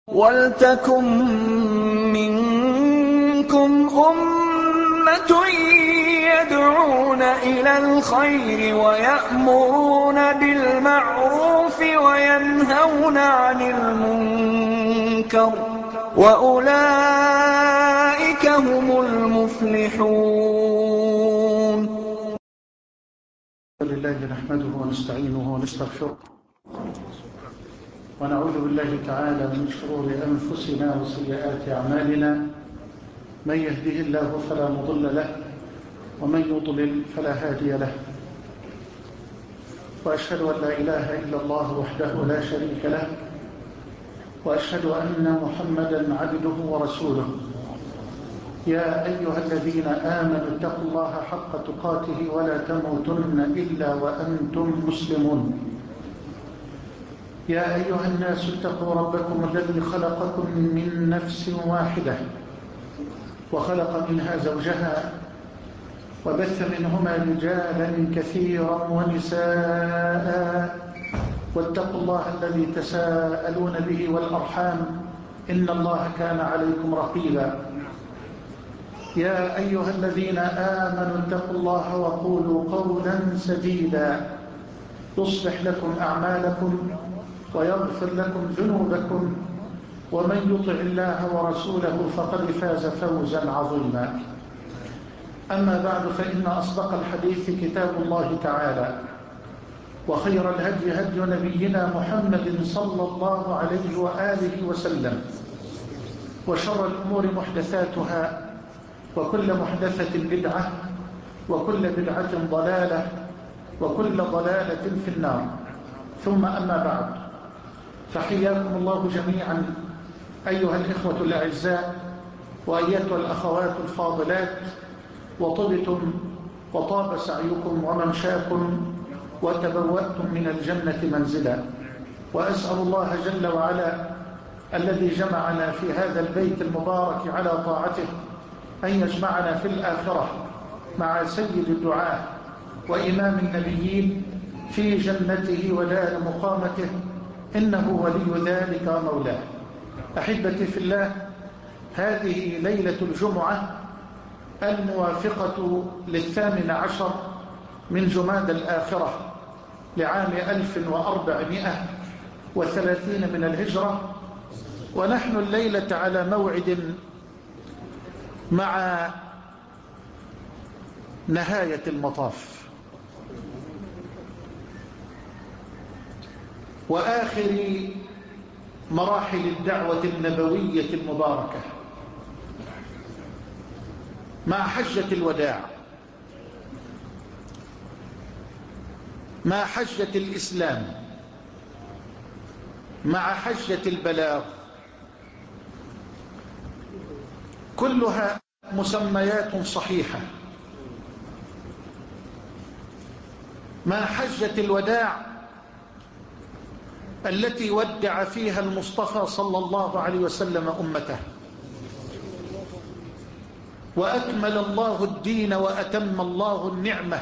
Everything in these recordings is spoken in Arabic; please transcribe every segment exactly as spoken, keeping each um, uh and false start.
وَلْتَكُن مِّنكُمْ أُمَّةٌ يَدْعُونَ إِلَى الْخَيْرِ وَيَأْمُرُونَ بِالْمَعْرُوفِ وَيَنْهَوْنَ عَنِ الْمُنكَرِ ۚ وَأُولَٰئِكَ هُمُ الْمُفْلِحُونَ. لله نحمده ونستعينه ونستغفره ونعوذ بالله تعالى من شرور أنفسنا وسيئات أعمالنا. من يهده الله فلا مضل له ومن يضلل فلا هادي له، وأشهد أن لا إله إلا الله وحده لا شريك له، وأشهد أن محمدا عبده ورسوله. يا أيها الذين آمنوا اتقوا الله حق تقاته ولا تموتن إلا وأنتم مسلمون. يا أيها الناس اتقوا ربكم الذي خلقكم من نفس واحدة وخلق منها زوجها وبث منهما رجالا كثيرا ونساء، واتقوا الله الذي تساءلون به والأرحام إن الله كان عليكم رقيبا. يا أيها الذين آمنوا اتقوا الله وقولوا قولا سديدا يصلح لكم أعمالكم ويغفر لكم ذنوبكم، ومن يطع الله ورسوله فقد فاز فوزا عظيما. أما بعد، فإن أصدق الحديث كتاب الله تعالى، وخير الهدي هدي نبينا محمد صلى الله عليه وآله وسلم، وشر الأمور محدثاتها، وكل محدثة بدعة، وكل بدعة ضلالة، وكل ضلالة في النار. ثم أما بعد، فحياكم الله جميعا أيها الإخوة الأعزاء وأيتها الأخوات الفاضلات، وطبتم وطاب سعيكم وممشاكم وتبوأتم من الجنة منزلا. وأسأل الله جل وعلا الذي جمعنا في هذا البيت المبارك على طاعته أن يجمعنا في الآخرة مع سيد الدعاة وإمام النبيين في جنته ودار مقامته، إنه ولي ذلك ومولاه. أحبتي في الله، هذه ليلة الجمعة الموافقة للثامن عشر من جماد الآخرة لعام ألف وأربعمائة وثلاثين من الهجرة، ونحن الليلة على موعد مع نهاية المطاف وآخر مراحل الدعوة النبوية المباركة، مع حجة الوداع، مع حجة الإسلام، مع حجة البلاغ، كلها مسميات صحيحة. مع حجة الوداع التي ودع فيها المصطفى صلى الله عليه وسلم أمته، وأكمل الله الدين وأتم الله النعمة،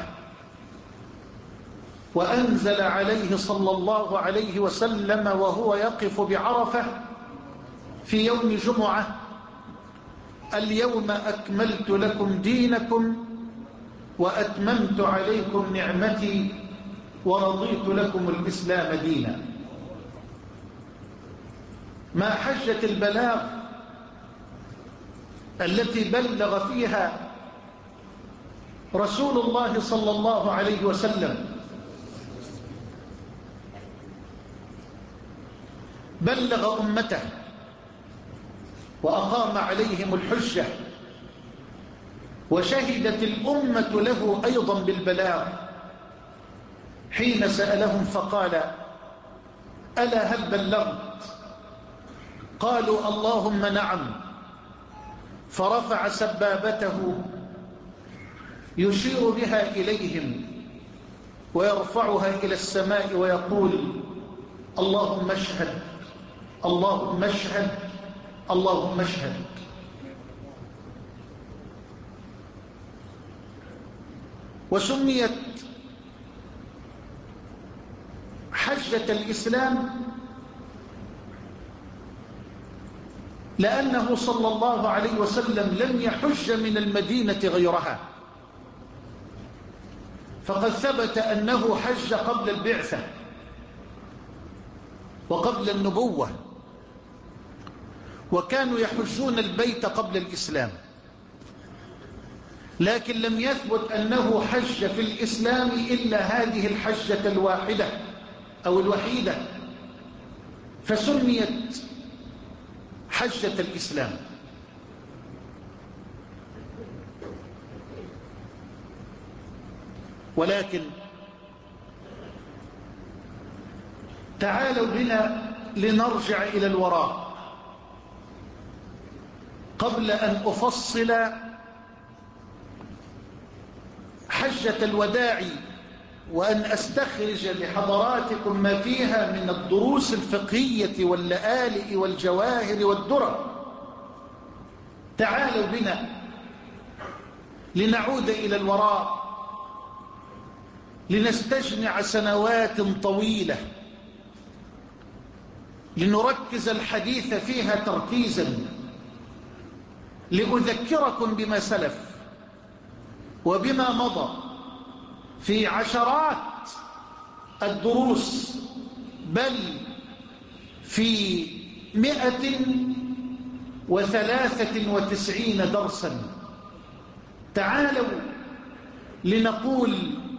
وأنزل عليه صلى الله عليه وسلم وهو يقف بعرفة في يوم جمعة: اليوم أكملت لكم دينكم وأتممت عليكم نعمتي ورضيت لكم الإسلام دينا. مع حجة البلاغ التي بلغ فيها رسول الله صلى الله عليه وسلم، بلغ أمته وأقام عليهم الحجة، وشهدت الأمة له أيضا بالبلاغ حين سألهم فقال: ألا هل بلغت؟ قالوا: اللهم نعم. فرفع سبابته يشير بها إليهم ويرفعها إلى السماء ويقول: اللهم اشهد، اللهم اشهد، اللهم اشهد. وسميت حجة الإسلام لأنه صلى الله عليه وسلم لم يحج من المدينة غيرها، فقد ثبت أنه حج قبل البعثة وقبل النبوة، وكانوا يحجون البيت قبل الإسلام، لكن لم يثبت أنه حج في الإسلام إلا هذه الحجة الواحدة أو الوحيدة، فسميت حجة الإسلام. ولكن تعالوا بنا لنرجع إلى الوراء قبل أن أفصل حجة الوداع، وأن أستخرج لحضراتكم ما فيها من الدروس الفقهية واللآلئ والجواهر والدرر. تعالوا بنا لنعود إلى الوراء لنستجمع سنوات طويلة، لنركز الحديث فيها تركيزا، لأذكركم بما سلف وبما مضى في عشرات الدروس، بل في مئة وثلاثة وتسعين درسا. تعالوا لنقول: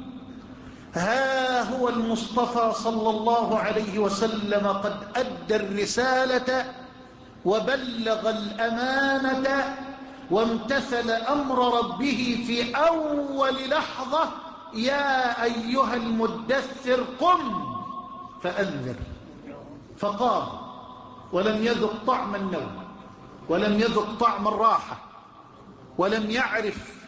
ها هو المصطفى صلى الله عليه وسلم قد أدى الرسالة وبلغ الأمانة وامتثل أمر ربه في أول لحظة: يا أيها المدثر قم فأنذر. فقام ولم يذق طعم النوم، ولم يذق طعم الراحة، ولم يعرف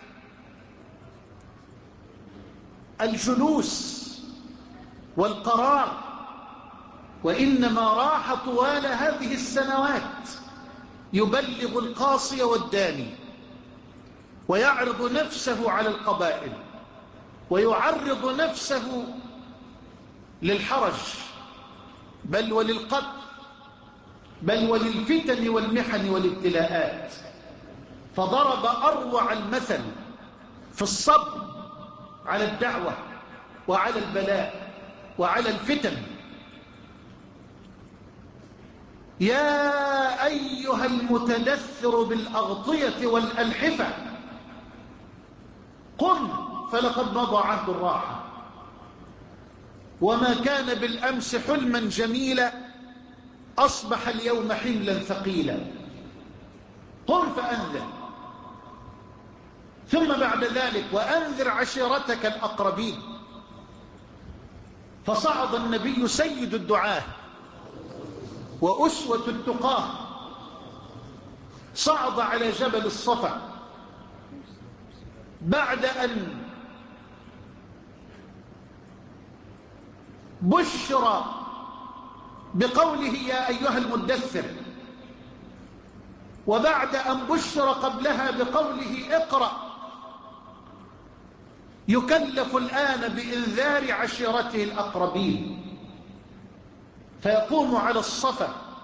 الجلوس والقرار، وإنما راح طوال هذه السنوات يبلغ القاصي والداني، ويعرض نفسه على القبائل، ويعرض نفسه للحرج، بل وللقتل، بل وللفتن والمحن والابتلاءات. فضرب أروع المثل في الصبر على الدعوة وعلى البلاء وعلى الفتن. يا أيها المتدثر بالأغطية والألحفة قم فلقد مضى عهد الراحة، وما كان بالأمس حلما جميلا أصبح اليوم حملا ثقيلا. قم فأنذر. ثم بعد ذلك: وأنذر عشيرتك الأقربين. فصعد النبي سيد الدعاة وأسوة التقاه، صعد على جبل الصفا بعد أن بشر بقوله يا أيها المدثر، وبعد أن بشر قبلها بقوله اقرأ، يكلف الآن بإنذار عشيرته الأقربين، فيقوم على الصفا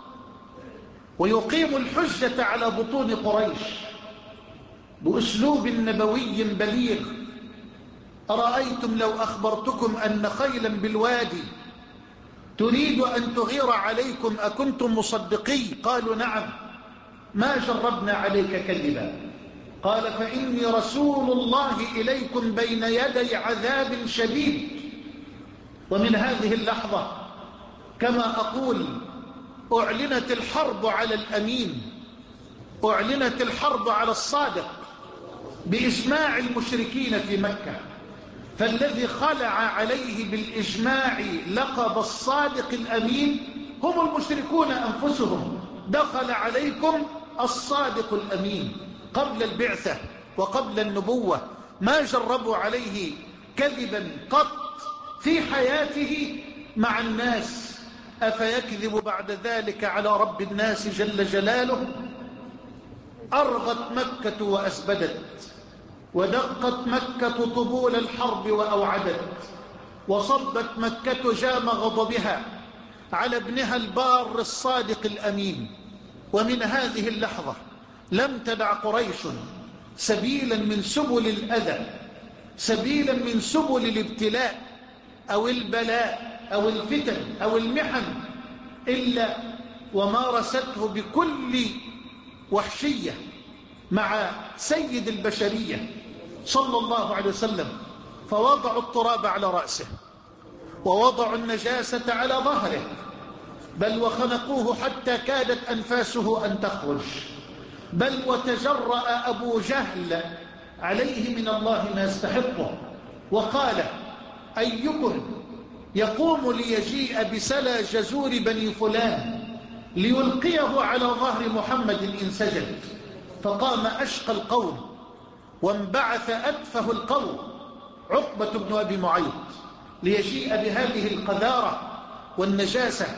ويقيم الحجة على بطون قريش بأسلوب نبوي بليغ: أرأيتم لو أخبرتكم أن خيلا بالوادي تريد أن تغير عليكم أكنتم مصدقي؟ قالوا نعم، ما جربنا عليك كذبا. قال: فإني رسول الله إليكم بين يدي عذاب شديد. ومن هذه اللحظة كما أقول أعلنت الحرب على الأمين، أعلنت الحرب على الصادق بإجماع المشركين في مكة. فالذي خلع عليه بالإجماع لقب الصادق الأمين هم المشركون أنفسهم. دخل عليكم الصادق الأمين قبل البعثة وقبل النبوة، ما جربوا عليه كذبا قط في حياته مع الناس. أفيكذب بعد ذلك على رب الناس جل جلاله؟ أرغت مكة وأسبدت، ودقت مكة طبول الحرب وأوعدت، وصبت مكة جام غضبها على ابنها البار الصادق الأمين، ومن هذه اللحظة لم تدع قريش سبيلا من سبل الأذى، سبيلا من سبل الابتلاء أو البلاء أو الفتن أو المحن، إلا ومارسته بكل وحشية مع سيد البشرية صلى الله عليه وسلم. فوضعوا التراب على رأسه، ووضعوا النجاسة على ظهره، بل وخنقوه حتى كادت أنفاسه أن تخرج، بل وتجرأ أبو جهل عليه من الله ما يستحقه، وقال: أيكم يقوم ليجيء بسلى جزور بني فلان ليلقيه على ظهر محمد إن سجد؟ فقام أشقى القوم وانبعث أتفه القوم عقبة بن أبي معيط ليجيء بهذه القذارة والنجاسة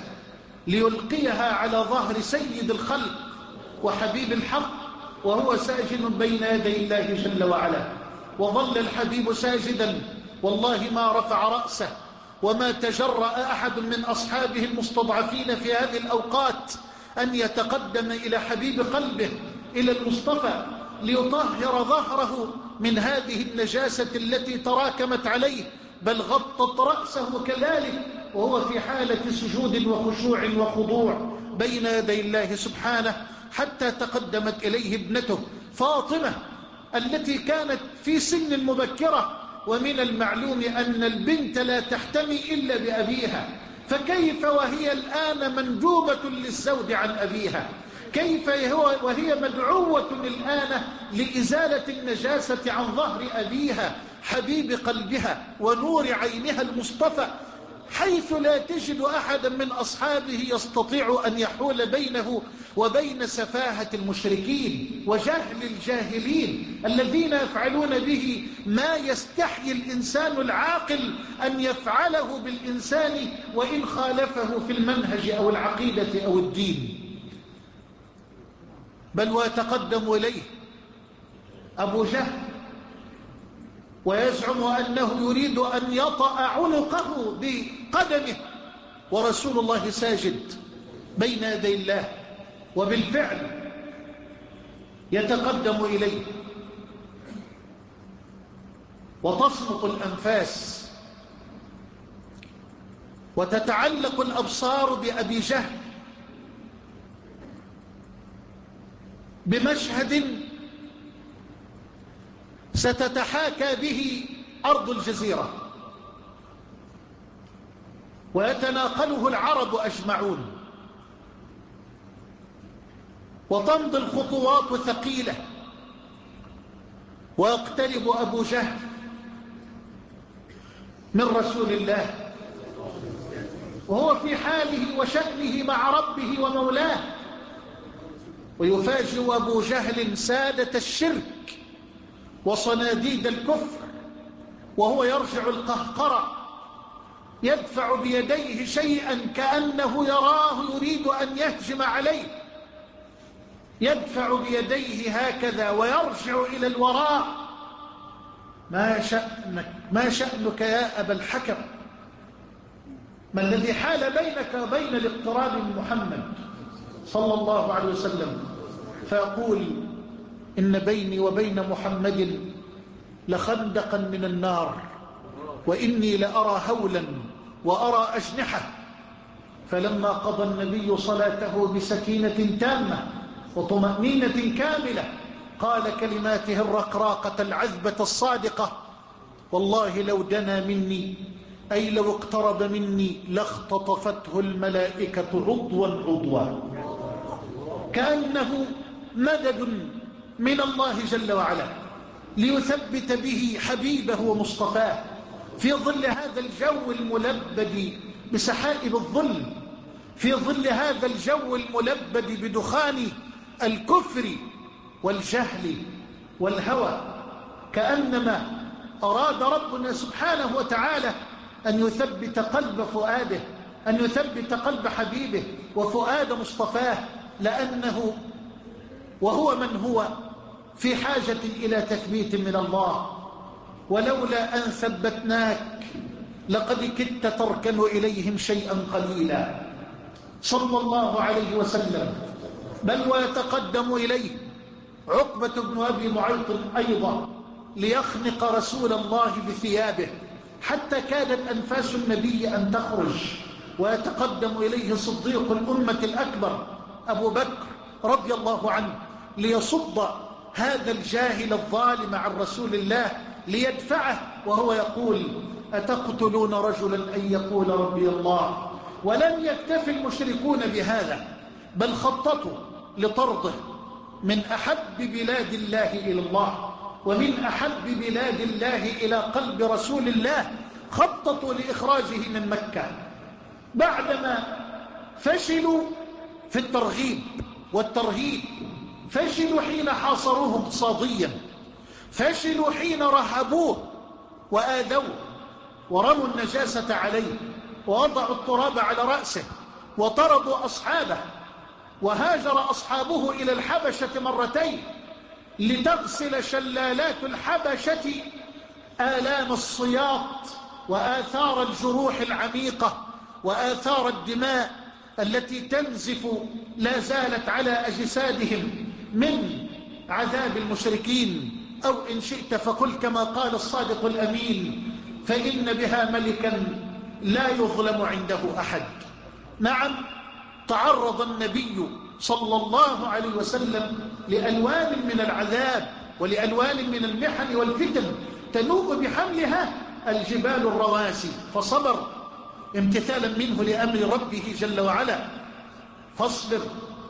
ليلقيها على ظهر سيد الخلق وحبيب الحق وهو ساجد بين يدي الله جل وعلا. وظل الحبيب ساجدا والله ما رفع رأسه، وما تجرأ أحد من أصحابه المستضعفين في هذه الأوقات أن يتقدم إلى حبيب قلبه، إلى المصطفى، ليطهر ظهره من هذه النجاسة التي تراكمت عليه، بل غطت رأسه كذلك وهو في حالة سجود وخشوع وخضوع بين يدي الله سبحانه، حتى تقدمت إليه ابنته فاطمة التي كانت في سن مبكرة، ومن المعلوم أن البنت لا تحتمي إلا بأبيها، فكيف وهي الآن مندوبة للزوج عن أبيها؟ كيف وهي مدعوة الآن لإزالة النجاسة عن ظهر أبيها حبيب قلبها ونور عينها المصطفى، حيث لا تجد أحدا من أصحابه يستطيع أن يحول بينه وبين سفاهة المشركين وجهل الجاهلين الذين يفعلون به ما يستحيي الإنسان العاقل أن يفعله بالإنسان وإن خالفه في المنهج أو العقيدة أو الدين. بل ويتقدم إليه أبو جهل ويزعم أنه يريد أن يطأ عنقه بقدمه ورسول الله ساجد بين يدي الله، وبالفعل يتقدم إليه وتصمت الأنفاس وتتعلق الأبصار بأبي جهل بمشهد ستتحاكى به أرض الجزيرة ويتناقله العرب أجمعون، وتمضي الخطوات ثقيلة، ويقترب أبو جهل من رسول الله وهو في حاله وشأنه مع ربه ومولاه، ويفاجئ أبو جهل سادة الشرك وصناديد الكفر وهو يرجع القهقرة يدفع بيديه شيئا كأنه يراه يريد أن يهجم عليه، يدفع بيديه هكذا ويرجع إلى الوراء. ما شأنك ما شأنك يا أبا الحكم؟ ما الذي حال بينك وبين الاقتراب من محمد صلى الله عليه وسلم؟ فيقول: إن بيني وبين محمد لخندقا من النار، وإني لأرى هولا وأرى أجنحة. فلما قضى النبي صلاته بسكينة تامة وطمأنينة كاملة قال كلماته الرقراقة العذبة الصادقة: والله لو دنا مني، أي لو اقترب مني، لاختطفته الملائكة عضوا عضوا، كأنه مدد من الله جل وعلا ليثبت به حبيبه ومصطفاه في ظل هذا الجو الملبد بسحائب الظلم، في ظل هذا الجو الملبد بدخان الكفر والجهل والهوى. كأنما أراد ربنا سبحانه وتعالى أن يثبت قلب فؤاده، أن يثبت قلب حبيبه وفؤاد مصطفاه، لأنه وهو من هو في حاجة إلى تثبيت من الله. ولولا أن ثبتناك لقد كدت تركن إليهم شيئا قليلا. صلى الله عليه وسلم بل ويتقدم إليه عقبة بن أبي معيط أيضا ليخنق رسول الله بثيابه حتى كادت أنفاس النبي أن تخرج، ويتقدم إليه صديق الأمة الأكبر أبو بكر رضي الله عنه ليصد هذا الجاهل الظالم عن رسول الله ليدفعه، وهو يقول: أتقتلون رجلا أن يقول ربي الله؟ ولم يكتف المشركون بهذا، بل خططوا لطرده من أحب بلاد الله إلى الله ومن أحب بلاد الله إلى قلب رسول الله، خططوا لإخراجه من مكة بعدما فشلوا في الترغيب والترهيب، فشلوا حين حاصروه اقتصاديا، فشلوا حين رهبوه وآذوه ورموا النجاسة عليه ووضعوا التراب على رأسه وطردوا أصحابه، وهاجر أصحابه إلى الحبشة مرتين لتغسل شلالات الحبشة آلام الصياط وآثار الجروح العميقة وآثار الدماء التي تنزف لا زالت على أجسادهم من عذاب المشركين، أو إن شئت فقل كما قال الصادق الأمين: فإن بها ملكا لا يظلم عنده أحد. نعم، تعرض النبي صلى الله عليه وسلم لألوان من العذاب ولألوان من المحن والفتن تنوء بحملها الجبال الرواسي، فصبر امتثالا منه لأمر ربه جل وعلا. فاصبر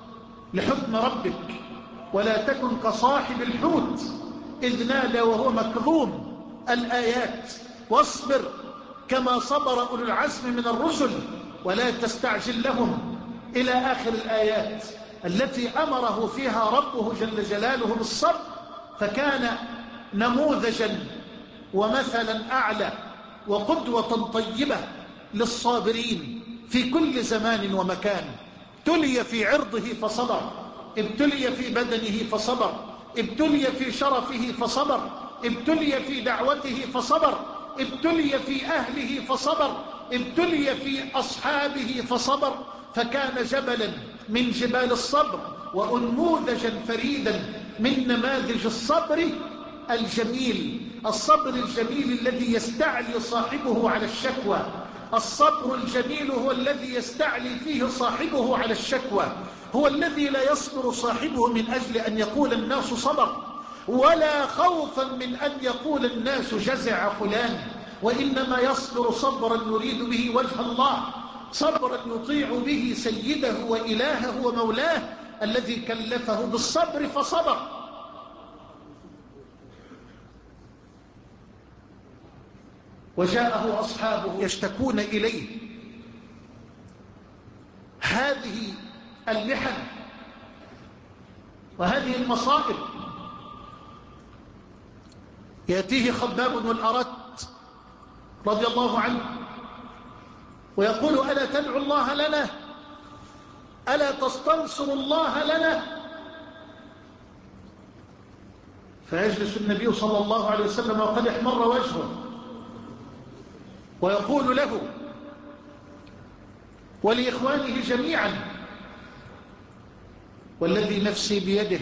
لحكم ربك ولا تكن كصاحب الحوت إذ نادى وهو مكظوم الآيات، واصبر كما صبر أولو العزم من الرسل ولا تستعجل لهم إلى آخر الآيات التي أمره فيها ربه جل جلاله بالصبر، فكان نموذجا ومثلا أعلى وقدوة طيبة للصابرين في كل زمان ومكان. ابتلي في عرضه فصبر، ابتلي في بدنه فصبر، ابتلي في شرفه فصبر، ابتلي في دعوته فصبر، ابتلي في أهله فصبر، ابتلي في أصحابه فصبر، فكان جبلا من جبال الصبر وأنموذجا فريدا من نماذج الصبر الجميل، الصبر الجميل الذي يستعلي صاحبه على الشكوى. الصبر الجميل هو الذي يستعلي فيه صاحبه على الشكوى، هو الذي لا يصبر صاحبه من أجل أن يقول الناس صبر ولا خوفا من أن يقول الناس جزع فلان، وإنما يصبر صبرا يريد به وجه الله، صبرا يطيع به سيده وإلهه ومولاه الذي كلفه بالصبر فصبر. وجاءه أصحابه يشتكون إليه هذه المحن وهذه المصائب. يأتيه خباب بن الأرت رضي الله عنه ويقول: ألا تدعو الله لنا؟ ألا تستنصر الله لنا؟ فيجلس النبي صلى الله عليه وسلم وقد احمر وجهه ويقول له ولإخوانه جميعا: والذي نفسي بيده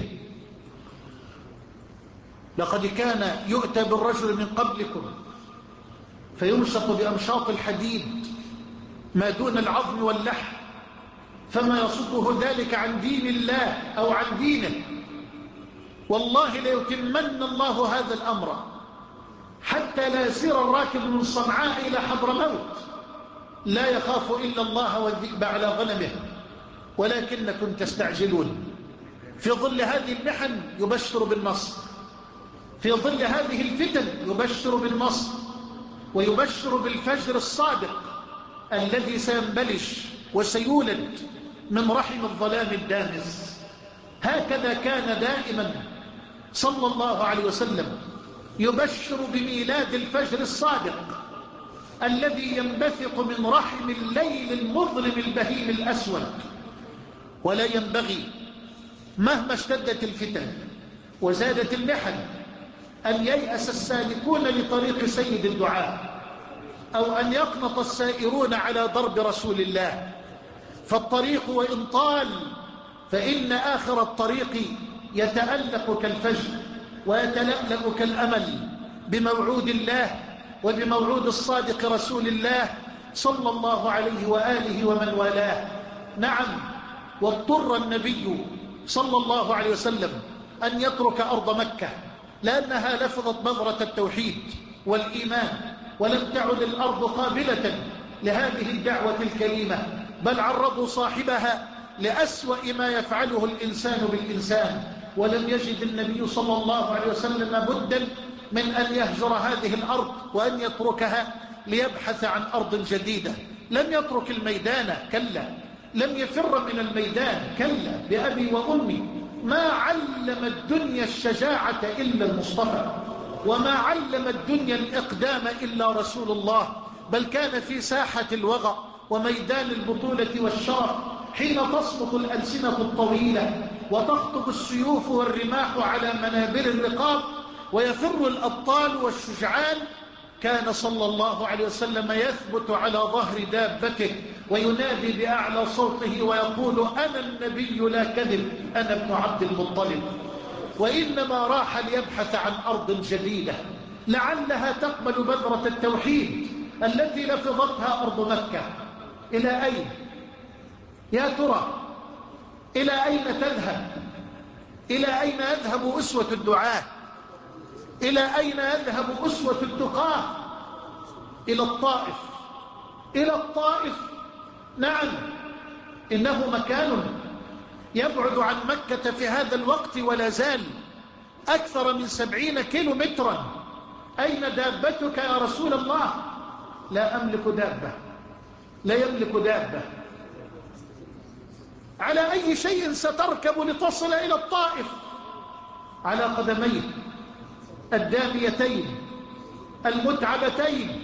لقد كان يؤتى بالرجل من قبلكم فيمشط بأمشاط الحديد ما دون العظم واللحم، فما يصده ذلك عن دين الله أو عن دينه. والله ليتمن الله هذا الأمر حتى لا يسير الراكب من صنعاء إلى حضرموت لا يخاف إلا الله والذئب على غنمه، ولكنكم تستعجلون. في ظل هذه المحن يبشر بالنصر، في ظل هذه الفتن يبشر بالنصر ويبشر بالفجر الصادق الذي سينبلش وسيولد من رحم الظلام الدامس. هكذا كان دائما صلى الله عليه وسلم يبشر بميلاد الفجر الصادق الذي ينبثق من رحم الليل المظلم البهيم الأسود. ولا ينبغي مهما اشتدت الفتن وزادت المحن أن ييأس السالكون لطريق سيد الدعاء أو أن يقنط السائرون على ضرب رسول الله، فالطريق وإن طال فإن آخر الطريق يتألق كالفجر ويتلألأ كالأمل بموعود الله وبموعود الصادق رسول الله صلى الله عليه وآله ومن والاه. نعم، واضطر النبي صلى الله عليه وسلم أن يترك أرض مكة لأنها لفظت بذرة التوحيد والإيمان، ولم تعد الأرض قابلة لهذه الدعوة الكريمة، بل عرضوا صاحبها لأسوأ ما يفعله الإنسان بالإنسان. ولم يجد النبي صلى الله عليه وسلم بدا من أن يهجر هذه الأرض وأن يتركها ليبحث عن أرض جديدة. لم يترك الميدان، كلا، لم يفر من الميدان، كلا، بأبي وأمي. ما علم الدنيا الشجاعة إلا المصطفى، وما علم الدنيا الإقدام إلا رسول الله، بل كان في ساحة الوغى وميدان البطولة والشرف حين تصمت الألسنة الطويلة وتخطب السيوف والرماح على منابر الرقاب ويفر الأبطال والشجعان. كان صلى الله عليه وسلم يثبت على ظهر دابته وينادي بأعلى صوته ويقول: أنا النبي لا كذب، أنا ابن عبد المطلب. وإنما راح ليبحث عن أرض جديدة لعلها تقبل بذرة التوحيد التي لفظتها أرض مكة. إلى أين يا ترى؟ إلى أين تذهب؟ إلى أين يذهب أسوة الدعاة؟ إلى أين يذهب أسوة التقاة؟ إلى الطائف، إلى الطائف. نعم، إنه مكان يبعد عن مكة في هذا الوقت ولا زال أكثر من سبعين كيلو مترا. أين دابتك يا رسول الله؟ لا أملك دابة، لا يملك دابة. على أي شيء ستركب لتصل إلى الطائف؟ على قدميه الداميتين المتعبتين.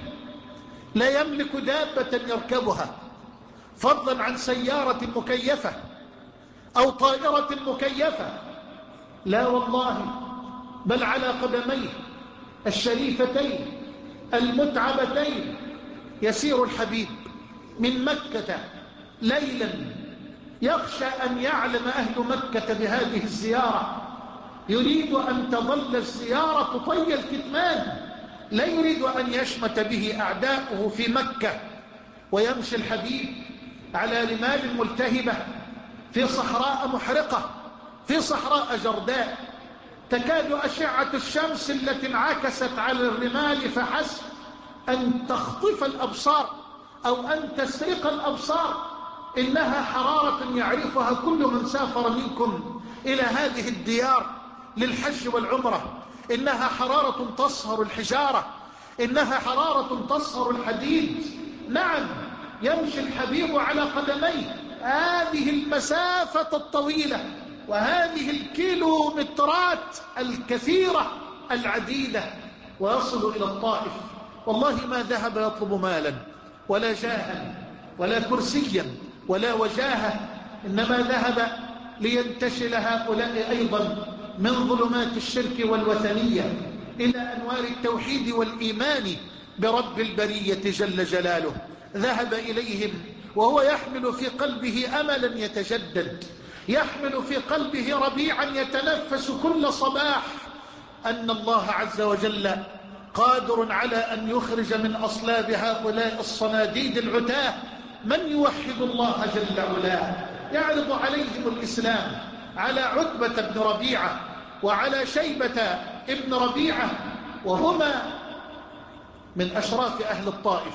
لا يملك دابة يركبها، فضلا عن سيارة مكيفة أو طائرة مكيفة. لا والله، بل على قدميه الشريفتين المتعبتين يسير الحبيب من مكة ليلا، يخشى أن يعلم أهل مكة بهذه الزيارة، يريد أن تظل الزيارة طي الكتمان، لا يريد أن يشمت به أعداؤه في مكة. ويمشي الحبيب على رمال ملتهبة في صحراء محرقة، في صحراء جرداء، تكاد أشعة الشمس التي انعكست على الرمال فحسب أن تخطف الأبصار أو أن تسرق الأبصار. إنها حرارة يعرفها كل من سافر منكم إلى هذه الديار للحج والعمرة. إنها حرارة تصهر الحجارة، إنها حرارة تصهر الحديد. نعم، يمشي الحبيب على قدميه هذه المسافة الطويلة وهذه الكيلومترات الكثيرة العديدة ويصل إلى الطائف. والله ما ذهب يطلب مالا ولا جاها ولا كرسيا ولا وجاهة، إنما ذهب لينتشل هؤلاء أيضا من ظلمات الشرك والوثنية إلى أنوار التوحيد والإيمان برب البرية جل جلاله. ذهب إليهم وهو يحمل في قلبه أملا يتجدد، يحمل في قلبه ربيعا يتنفس كل صباح، أن الله عز وجل قادر على أن يخرج من أصلاب هؤلاء الصناديد العتاه من يوحد الله جل علاه. يعرض عليهم الإسلام على عتبة بن ربيعة وعلى شيبة ابن ربيعة، وهما من أشراف أهل الطائف،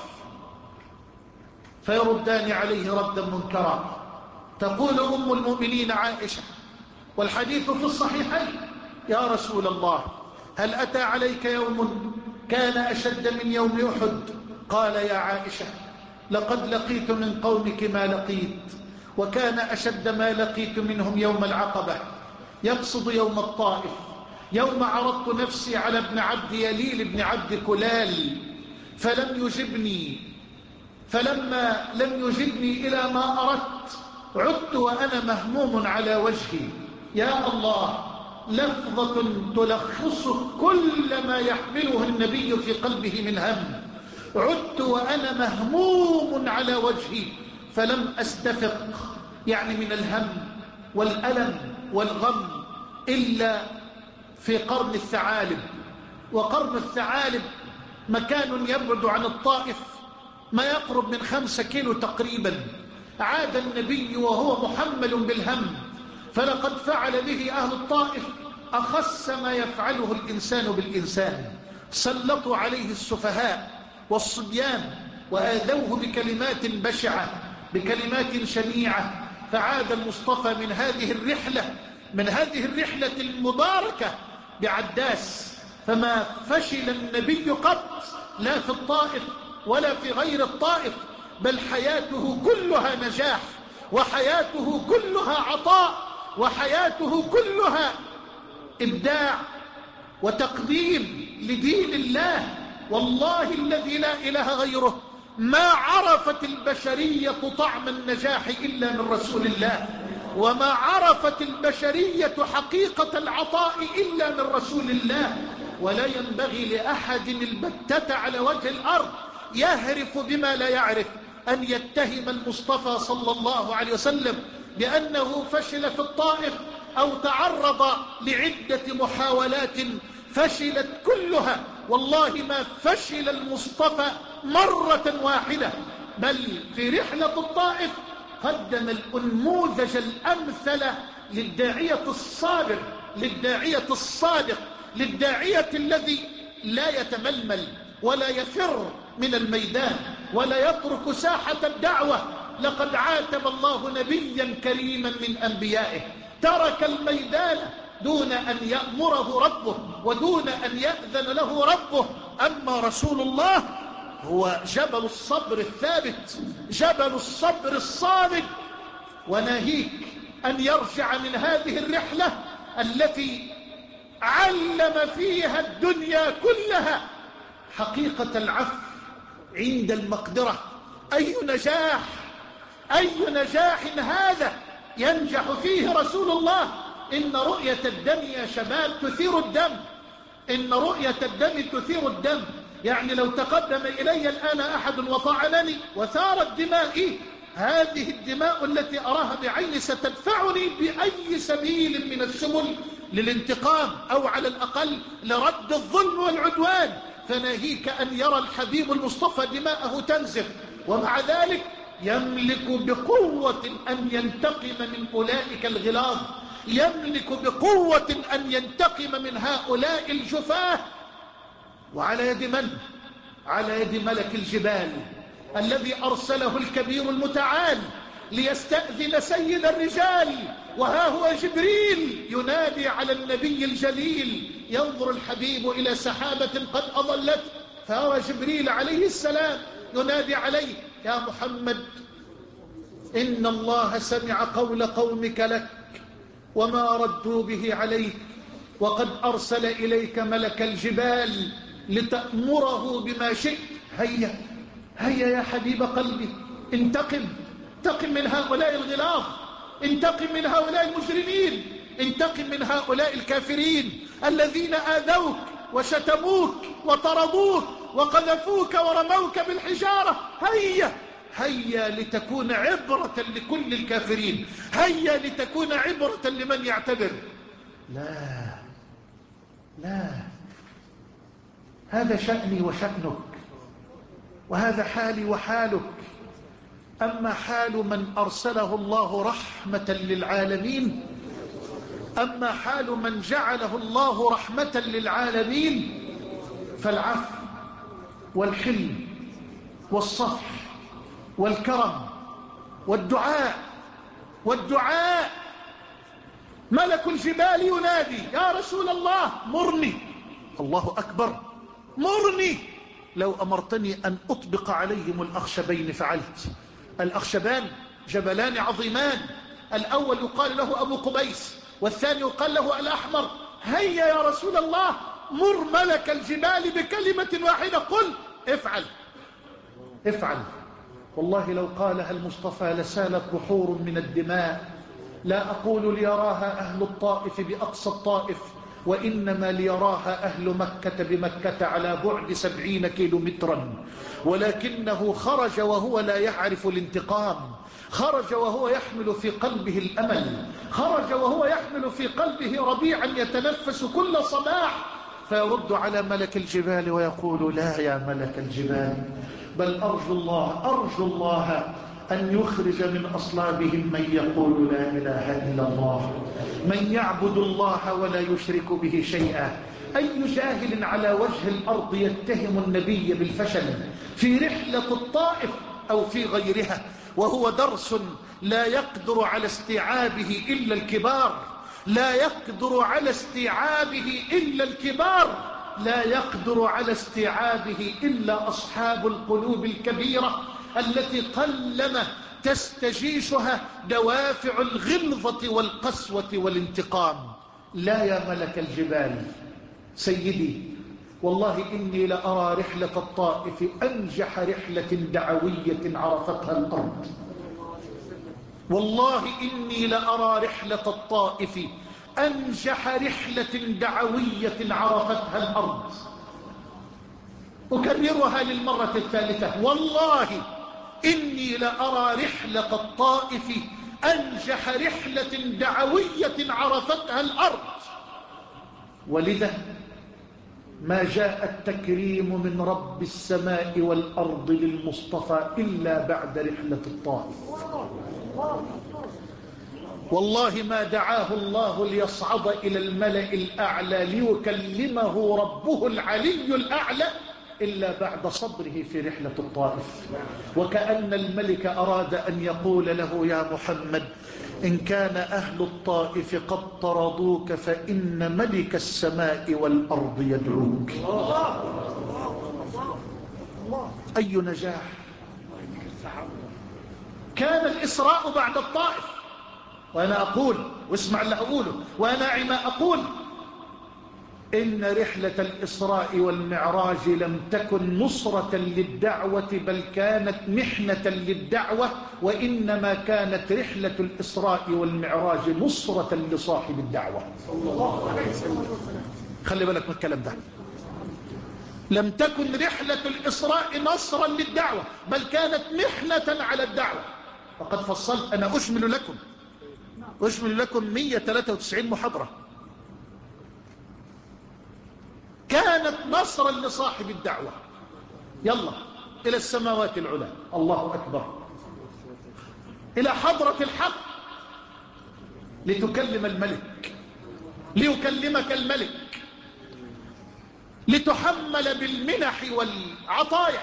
فيردان عليه ردا منكرا. تقول أم المؤمنين عائشة والحديث في الصحيحين: يا رسول الله، هل أتى عليك يوم كان أشد من يوم أحد؟ قال: يا عائشة، لقد لقيت من قومك ما لقيت، وكان أشد ما لقيت منهم يوم العقبة. يقصد يوم الطائف، يوم عرضت نفسي على ابن عبد يليل ابن عبد كلال فلم يجبني، فلما لم يجبني إلى ما أردت عدت وأنا مهموم على وجهي. يا الله، لفظة تلخص كل ما يحمله النبي في قلبه من هم. عدت وأنا مهموم على وجهي فلم أستفق، يعني من الهم والألم والغم إلا في قرن الثعالب. وقرن الثعالب مكان يبعد عن الطائف ما يقرب من خمسة كيلو تقريبا. عاد النبي وهو محمل بالهم، فلقد فعل به أهل الطائف أخس ما يفعله الإنسان بالإنسان. سلطوا عليه السفهاء والصبيان وآذوه بكلمات بشعة، بكلمات شنيعة. فعاد المصطفى من هذه الرحلة من هذه الرحلة المباركة بعداس، فما فشل النبي قط، لا في الطائف ولا في غير الطائف، بل حياته كلها نجاح، وحياته كلها عطاء، وحياته كلها إبداع وتقديم لدين الله. والله الذي لا إله غيره ما عرفت البشرية طعم النجاح إلا من رسول الله، وما عرفت البشرية حقيقة العطاء إلا من رسول الله. ولا ينبغي لأحد البتة على وجه الأرض يهرف بما لا يعرف أن يتهم المصطفى صلى الله عليه وسلم بأنه فشل في الطائف أو تعرض لعدة محاولات فشلت كلها. والله ما فشل المصطفى مرة واحدة، بل في رحلة الطائف قدم الأنموذج الأمثل للداعية الصابر، للداعية الصادق، للداعية الذي لا يتململ ولا يفر من الميدان ولا يترك ساحة الدعوة. لقد عاتب الله نبيا كريما من أنبيائه ترك الميدان دون أن يأمره ربه ودون أن يأذن له ربه. أما رسول الله هو جبل الصبر الثابت، جبل الصبر الصامد. وناهيك أن يرجع من هذه الرحلة التي علم فيها الدنيا كلها حقيقة العفو عند المقدرة. أي نجاح أي نجاح هذا ينجح فيه رسول الله. إن رؤية الدم يا شباب تثير الدم، إن رؤية الدم تثير الدم. يعني لو تقدم إلي الآن أحد وطعنني وثارت دمائي، هذه الدماء التي أراها بعيني ستدفعني بأي سبيل من السبل للانتقام أو على الأقل لرد الظلم والعدوان. فناهيك أن يرى الحبيب المصطفى دماءه تنزف، ومع ذلك يملك بقوة أن ينتقم من أولئك الغلاظ، يملك بقوة أن ينتقم من هؤلاء الجفاه. وعلى يد من؟ على يد ملك الجبال الذي أرسله الكبير المتعال ليستأذن سيد الرجال، وها هو جبريل ينادي على النبي الجليل. ينظر الحبيب إلى سحابة قد أضلت، فهو جبريل عليه السلام ينادي عليه: يا محمد، إن الله سمع قول قومك لك وما ردوا به عليك، وقد أرسل إليك ملك الجبال لتأمره بما شئت. هيا هيا يا حبيب قلبي، انتقم انتقم من هؤلاء الغلاظ، انتقم من هؤلاء المجرمين، انتقم من هؤلاء الكافرين الذين آذوك وشتموك وطردوك وقذفوك ورموك بالحجارة. هيا هيا لتكون عبرة لكل الكافرين، هيا لتكون عبرة لمن يعتبر. لا لا، هذا شأني وشأنك، وهذا حالي وحالك. أما حال من أرسله الله رحمة للعالمين، أما حال من جعله الله رحمة للعالمين، فالعفو والحلم والصفح والكرم والدعاء والدعاء. ملك الجبال ينادي: يا رسول الله مرني. الله أكبر، مرني. لو أمرتني أن أطبق عليهم الأخشبين فعلت. الأخشبان جبلان عظيمان، الأول يقال له أبو قبيس والثاني يقال له الأحمر. هيا يا رسول الله، مر ملك الجبال بكلمة واحدة، قل افعل افعل. والله لو قالها المصطفى لسالت بحور من الدماء. لا أقول ليراها أهل الطائف بأقصى الطائف، وإنما ليراها أهل مكة بمكة على بعد سبعين كيلو مترا، ولكنه خرج وهو لا يعرف الانتقام، خرج وهو يحمل في قلبه الأمل، خرج وهو يحمل في قلبه ربيعا يتنفس كل صباح، فيرد على ملك الجبال ويقول: لا يا ملك الجبال، بل أرجو الله أرجو الله أن يخرج من أصلابهم من يقول لا إله إلا الله، من يعبد الله ولا يشرك به شيئا. أي جاهل على وجه الأرض يتهم النبي بالفشل في رحلة الطائف أو في غيرها، وهو درس لا يقدر على استيعابه إلا الكبار، لا يقدر على استيعابه إلا الكبار، لا يقدر على استيعابه إلا أصحاب القلوب الكبيرة التي قلما تستجيشها دوافع الغلظة والقسوة والانتقام. لا يا ملك الجبال سيدي، والله إني لأرى رحلة الطائف أنجح رحلة دعوية عرفتها الأرض، والله إني لأرى رحلة الطائف أنجح رحلة دعوية عرفتها الأرض. أكررها للمرة الثالثة، والله إني لأرى رحلة الطائف أنجح رحلة دعوية عرفتها الأرض. ولذا ما جاء التكريم من رب السماء والأرض للمصطفى إلا بعد رحلة الطائف. والله ما دعاه الله ليصعد إلى الملأ الأعلى ليكلمه ربه العلي الأعلى إلا بعد صبره في رحلة الطائف. وكأن الملك أراد أن يقول له: يا محمد، إن كان أهل الطائف قد طردوك فإن ملك السماء والأرض يدعوك. أي نجاح! كان الإسراء بعد الطائف، وأنا أقول، واسمع اللي أقوله، وأنا ما أقول، إن رحلة الإسراء والمعراج لم تكن نصرة للدعوة، بل كانت محنة للدعوة، وإنما كانت رحلة الإسراء والمعراج نصرة لصاحب الدعوة. خلي بالك من الكلام ده. لم تكن رحلة الإسراء نصرا للدعوة، بل كانت محنة على الدعوة. وقد فصلت، أنا أشمل لكم أشمل لكم مئة وثلاثة وتسعين محاضرة. كانت نصرا لصاحب الدعوة. يلا إلى السماوات العلى، الله أكبر، إلى حضرة الحق لتكلم الملك، ليكلمك الملك، لتحمل بالمنح والعطايا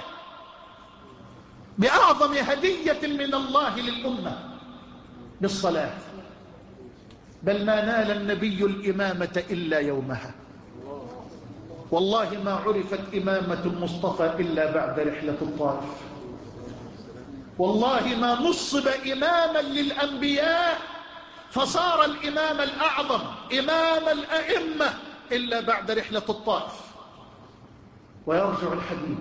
بأعظم هدية من الله للأمة، بالصلاة. بل ما نال النبي الإمامة إلا يومها. والله ما عرفت إمامة المصطفى إلا بعد رحلة الطائف. والله ما نصب إماما للأنبياء فصار الإمام الأعظم إمام الأئمة إلا بعد رحلة الطائف. ويرجع الحديث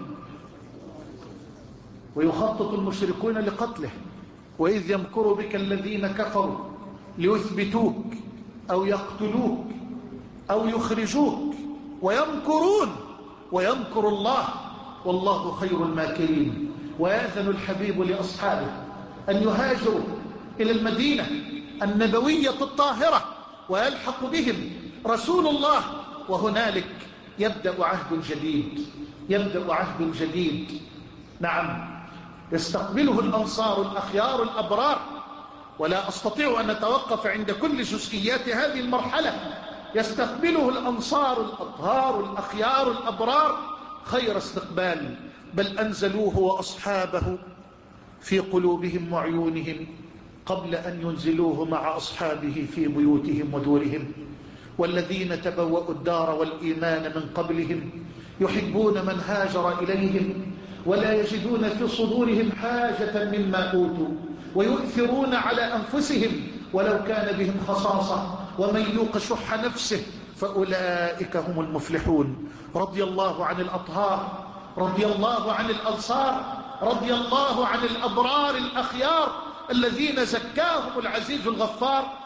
ويخطط المشركون لقتله، وإذ يمكر بك الذين كفروا ليثبتوك أو يقتلوك أو يخرجوك، ويمكرون ويمكر الله والله خير الماكرين. ويأذن الحبيب لأصحابه أن يهاجروا إلى المدينة النبوية الطاهرة، ويلحق بهم رسول الله، وهنالك يبدأ عهد جديد، يبدأ عهد جديد. نعم، يستقبله الأنصار الأخيار الأبرار، ولا أستطيع أن أتوقف عند كل جزئيات هذه المرحلة. يستقبله الأنصار الأطهار الأخيار الأبرار خير استقبال، بل أنزلوه وأصحابه في قلوبهم وعيونهم قبل أن ينزلوه مع أصحابه في بيوتهم ودورهم. والذين تبوأوا الدار والإيمان من قبلهم يحبون من هاجر إليهم ولا يجدون في صدورهم حاجة مما أوتوا ويؤثرون على أنفسهم ولو كان بهم خصاصة ومن يوق شح نفسه فأولئك هم المفلحون. رضي الله عن الأطهار، رضي الله عن الأنصار، رضي الله عن الأبرار الأخيار الذين زكاهم العزيز الغفار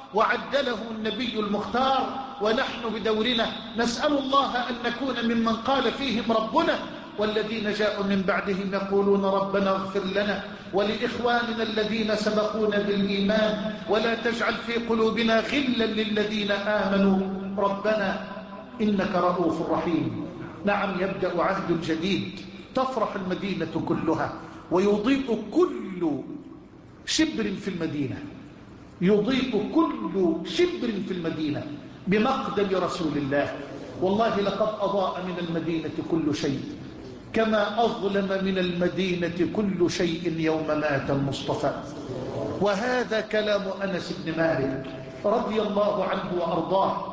وعدله النبي المختار، ونحن بدورنا نسأل الله أن نكون ممن قال فيهم ربنا والذين جاءوا من بعدهم يقولون ربنا اغفر لنا ولإخواننا الذين سبقونا بالإيمان ولا تجعل في قلوبنا غلا للذين آمنوا ربنا إنك رؤوف رحيم. نعم، يبدأ عهد جديد، تفرح المدينة كلها ويضيء كل شبر في المدينة، يضيء كل شبر في المدينة بمقدم رسول الله. والله لقد أضاء من المدينة كل شيء كما أظلم من المدينة كل شيء يوم مات المصطفى. وهذا كلام أنس بن مالك رضي الله عنه وأرضاه.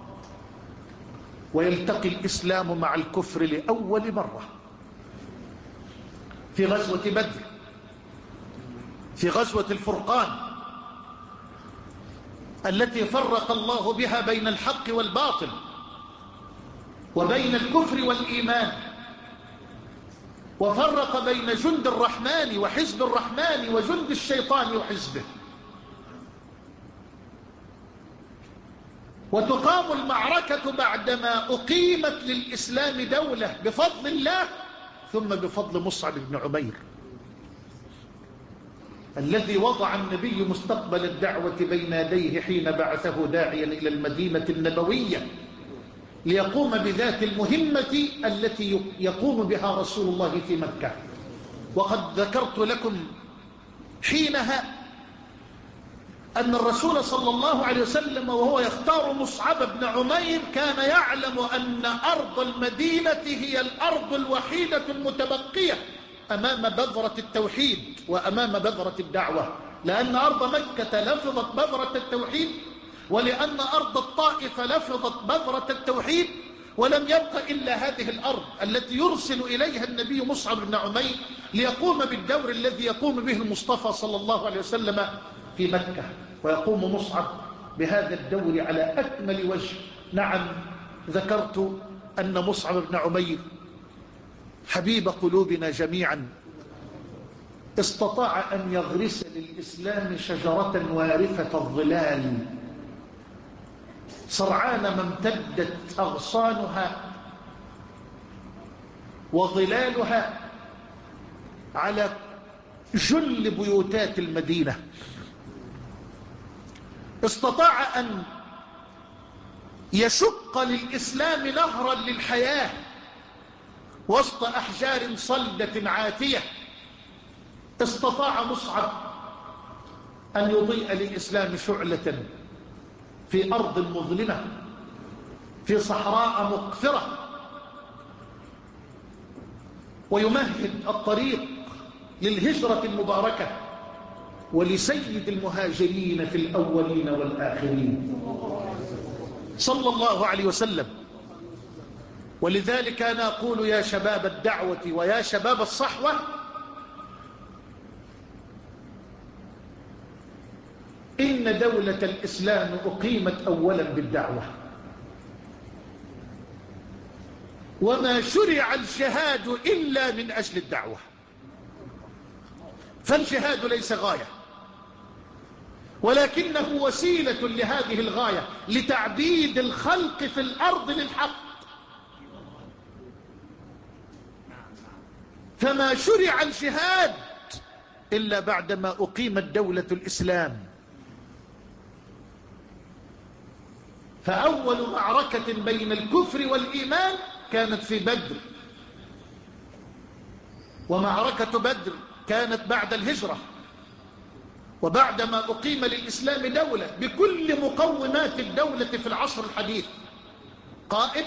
ويلتقي الإسلام مع الكفر لأول مرة في غزوة بدر، في غزوة الفرقان التي فرق الله بها بين الحق والباطل وبين الكفر والإيمان، وفرق بين جند الرحمن وحزب الرحمن وجند الشيطان وحزبه. وتقام المعركة بعدما أقيمت للإسلام دولة بفضل الله ثم بفضل مصعب بن عمير الذي وضع النبي مستقبل الدعوة بين يديه حين بعثه داعيا إلى المدينة النبوية ليقوم بذات المهمة التي يقوم بها رسول الله في مكة. وقد ذكرت لكم حينها أن الرسول صلى الله عليه وسلم وهو يختار مصعب بن عمير كان يعلم أن أرض المدينة هي الأرض الوحيدة المتبقية أمام بذرة التوحيد وأمام بذرة الدعوة، لأن أرض مكة لفظت بذرة التوحيد، ولأن أرض الطائف لفظت بذرة التوحيد، ولم يبق إلا هذه الأرض التي يرسل إليها النبي مصعب بن عمير ليقوم بالدور الذي يقوم به المصطفى صلى الله عليه وسلم في مكة. ويقوم مصعب بهذا الدور على أكمل وجه. نعم، ذكرت أن مصعب بن عمير حبيب قلوبنا جميعا استطاع أن يغرس للإسلام شجرة وارفة الظلال سرعان ما امتدت أغصانها وظلالها على جل بيوتات المدينة. استطاع أن يشق للإسلام نهرا للحياة وسط أحجار صلدة عاتية. استطاع مصعب أن يضيء للإسلام شعلة في أرض مظلمة في صحراء مقفرة، ويمهد الطريق للهجرة المباركة ولسيد المهاجرين في الأولين والآخرين صلى الله عليه وسلم. ولذلك أنا أقول يا شباب الدعوة ويا شباب الصحوة، إن دولة الإسلام أقيمت أولا بالدعوة، وما شرع الجهاد إلا من أجل الدعوة. فالجهاد ليس غاية ولكنه وسيلة لهذه الغاية لتعبيد الخلق في الأرض للحق. فما شرع الجهاد إلا بعدما أقيمت دولة الإسلام. فأول معركة بين الكفر والإيمان كانت في بدر، ومعركة بدر كانت بعد الهجرة وبعدما أقيم للإسلام دولة بكل مقومات الدولة في العصر الحديث: قائد،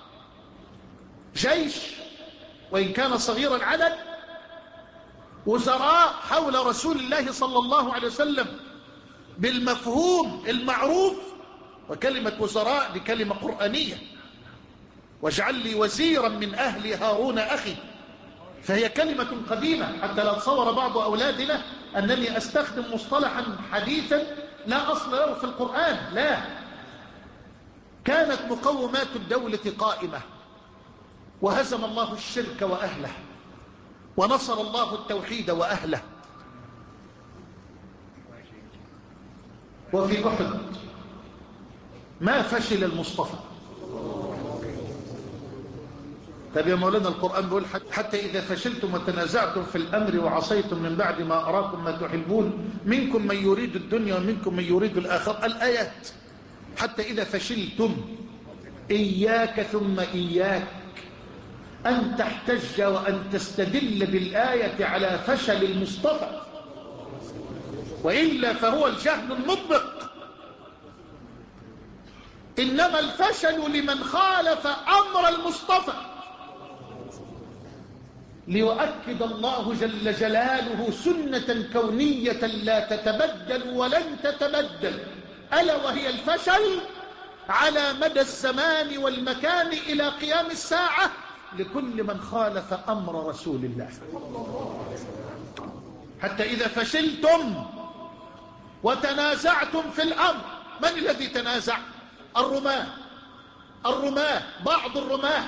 جيش وإن كان صغير العدد، وزراء حول رسول الله صلى الله عليه وسلم بالمفهوم المعروف. وكلمة وزراء دي كلمة قرآنية: واجعل لي وزيرا من أهل هارون أخي. فهي كلمة قديمة حتى لا تصور بعض أولادنا أنني أستخدم مصطلحا حديثا لا أصل له في القرآن. لا، كانت مقومات الدولة قائمة، وهزم الله الشرك وأهله ونصر الله التوحيد وأهله. وفي أحد ما فشل المصطفى. طب يا مولانا القرآن بيقول حتى إذا فشلتم وتنازعتم في الأمر وعصيتم من بعد ما أراكم ما تحبون منكم من يريد الدنيا ومنكم من يريد الآخرة. الآيات حتى إذا فشلتم. إياك ثم إياك أن تحتج وأن تستدل بالآية على فشل المصطفى، وإلا فهو الجهل المطبق. إنما الفشل لمن خالف أمر المصطفى، ليؤكد الله جل جلاله سنة كونية لا تتبدل ولن تتبدل، ألا وهي الفشل على مدى الزمان والمكان إلى قيام الساعة لكل من خالف أمر رسول الله. حتى إذا فشلتم وتنازعتم في الأمر. من الذي تنازع؟ الرماة. الرماة بعض الرماة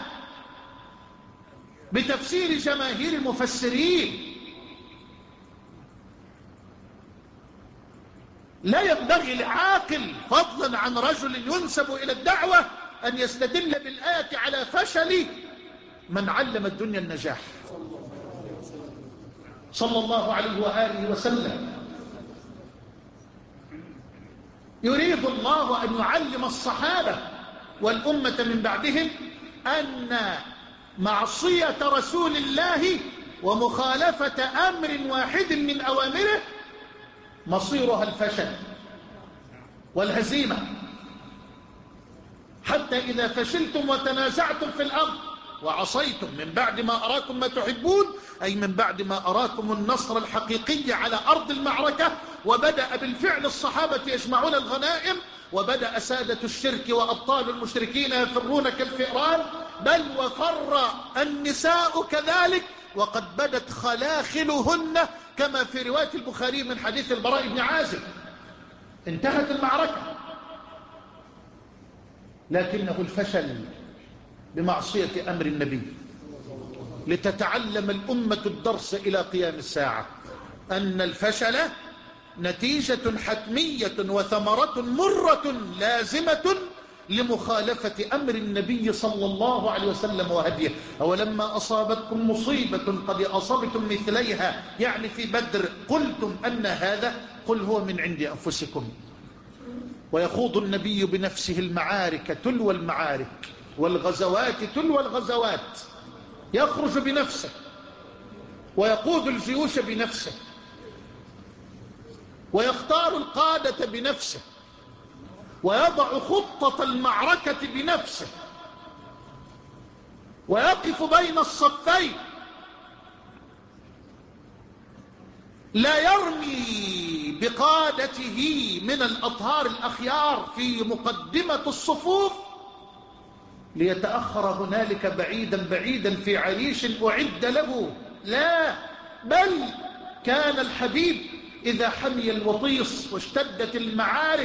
بتفسير جماهير المفسرين. لا ينبغي لعاقل فضلا عن رجل ينسب إلى الدعوة أن يستدل بالآية على فشل من علم الدنيا النجاح صلى الله عليه وآله وسلم. يريد الله أن يعلم الصحابة والأمة من بعدهم أن معصية رسول الله ومخالفة أمر واحد من أوامره مصيرها الفشل والهزيمة. حتى إذا فشلتم وتنازعتم في الأمر وعصيتم من بعد ما أراكم ما تحبون، أي من بعد ما أراكم النصر الحقيقي على أرض المعركة، وبدأ بالفعل الصحابة يجمعون الغنائم، وبدأ سادة الشرك وأبطال المشركين يفرون كالفئران، بل وفر النساء كذلك، وقد بدت خلاخلهن كما في رواية البخاري من حديث البراء بن عازب. انتهت المعركة، لكنه الفشل بمعصية أمر النبي. لتتعلم الأمة الدرس إلى قيام الساعة أن الفشل نتيجة حتمية وثمرة مرة لازمة لمخالفة أمر النبي صلى الله عليه وسلم وهديه. أولما أصابتكم مصيبة قد أصبتم مثليها، يعني في بدر، قلتم أن هذا، قل هو من عند أنفسكم. ويخوض النبي بنفسه المعارك تلو المعارك والغزوات تلو الغزوات، يخرج بنفسه ويقود الجيوش بنفسه ويختار القادة بنفسه ويضع خطة المعركة بنفسه ويقف بين الصفين، لا يرمي بقادته من الأطهار الأخيار في مقدمة الصفوف ليتأخر هنالك بعيدا بعيدا في عريش أعد له، لا، بل كان الحبيب إذا حمي الوطيس واشتدت المعارك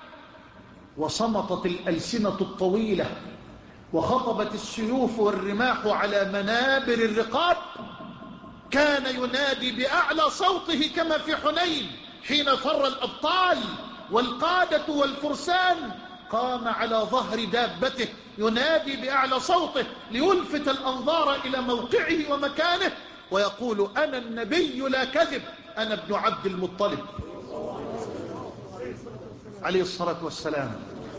وصمتت الألسنة الطويلة وخطبت السيوف والرماح على منابر الرقاب، كان ينادي بأعلى صوته كما في حنين حين فر الأبطال والقادة والفرسان، قام على ظهر دابته ينادي بأعلى صوته ليلفت الأنظار إلى موقعه ومكانه، ويقول: أنا النبي لا كذب، أنا ابن عبد المطلب عليه الصلاة والسلام.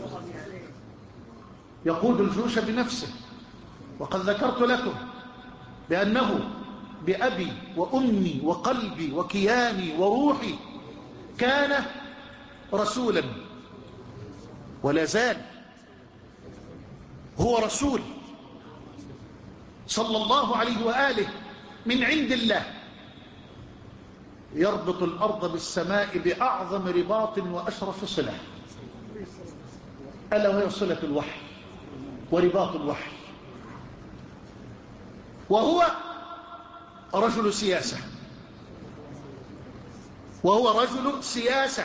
يقود الجيوش بنفسه. وقد ذكرت لكم بأنه بأبي وأمي وقلبي وكياني وروحي كان رسولا ولا زال هو رسول صلى الله عليه وآله من عند الله، يربط الأرض بالسماء بأعظم رباط وأشرف صلة، ألا وهي صلة الوحي ورباط الوحي. وهو رجل سياسة، وهو رجل سياسة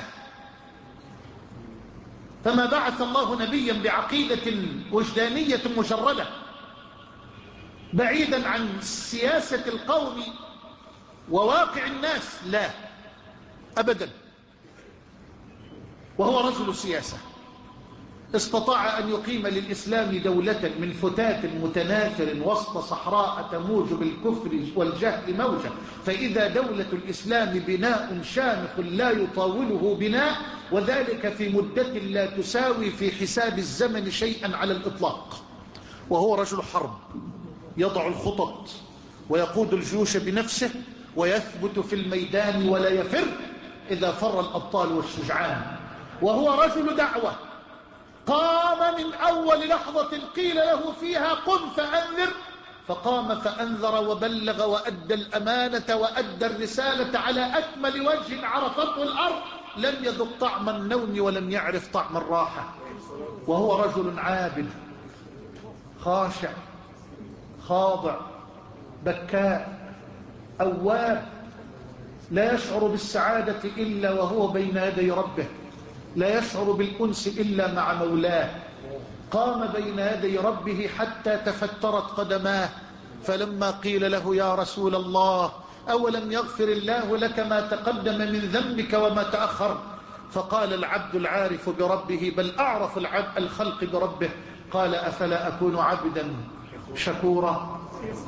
فما بعث الله نبيا بعقيدة وجدانية مجردة بعيدا عن سياسة القوم وواقع الناس، لا أبدا، وهو رجل سياسة، استطاع أن يقيم للإسلام دولة من فتات متناثر وسط صحراء تموج بالكفر والجهل موجة، فإذا دولة الإسلام بناء شامخ لا يطاوله بناء، وذلك في مدة لا تساوي في حساب الزمن شيئا على الإطلاق. وهو رجل حرب، يضع الخطط ويقود الجيوش بنفسه، ويثبت في الميدان ولا يفر إذا فر الأبطال والشجعان. وهو رجل دعوة، قام من أول لحظة قيل له فيها قم فأنذر، فقام فأنذر وبلغ وأدى الأمانة وأدى الرسالة على أكمل وجه عرفته الأرض، لم يذق طعم النوم ولم يعرف طعم الراحة. وهو رجل عابد خاشع خاضع بكاء أواب، لا يشعر بالسعادة إلا وهو بين يدي ربه، لا يشعر بالأنس إلا مع مولاه. قام بين يدي ربه حتى تفترت قدماه، فلما قيل له يا رسول الله أولم يغفر الله لك ما تقدم من ذنبك وما تأخر، فقال العبد العارف بربه بل أعرف العبد الخلق بربه، قال أفلا أكون عبدا شكورا.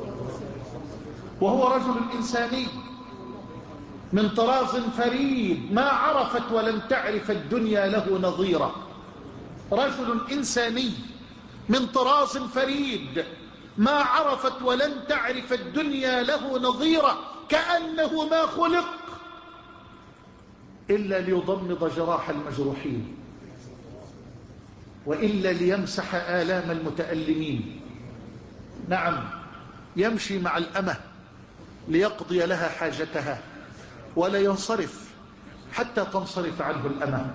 وهو رجل إنساني من طراز فريد، ما عرفت ولم تعرف الدنيا له نظيرا. رجل إنساني من طراز فريد، ما عرفت ولم تعرف الدنيا له نظيرا، كأنه ما خلق إلا ليضمد جراح المجروحين، وإلا ليمسح آلام المتألمين. نعم، يمشي مع الأمة ليقضي لها حاجتها، ولا ينصرف حتى تنصرف عنه الأمة.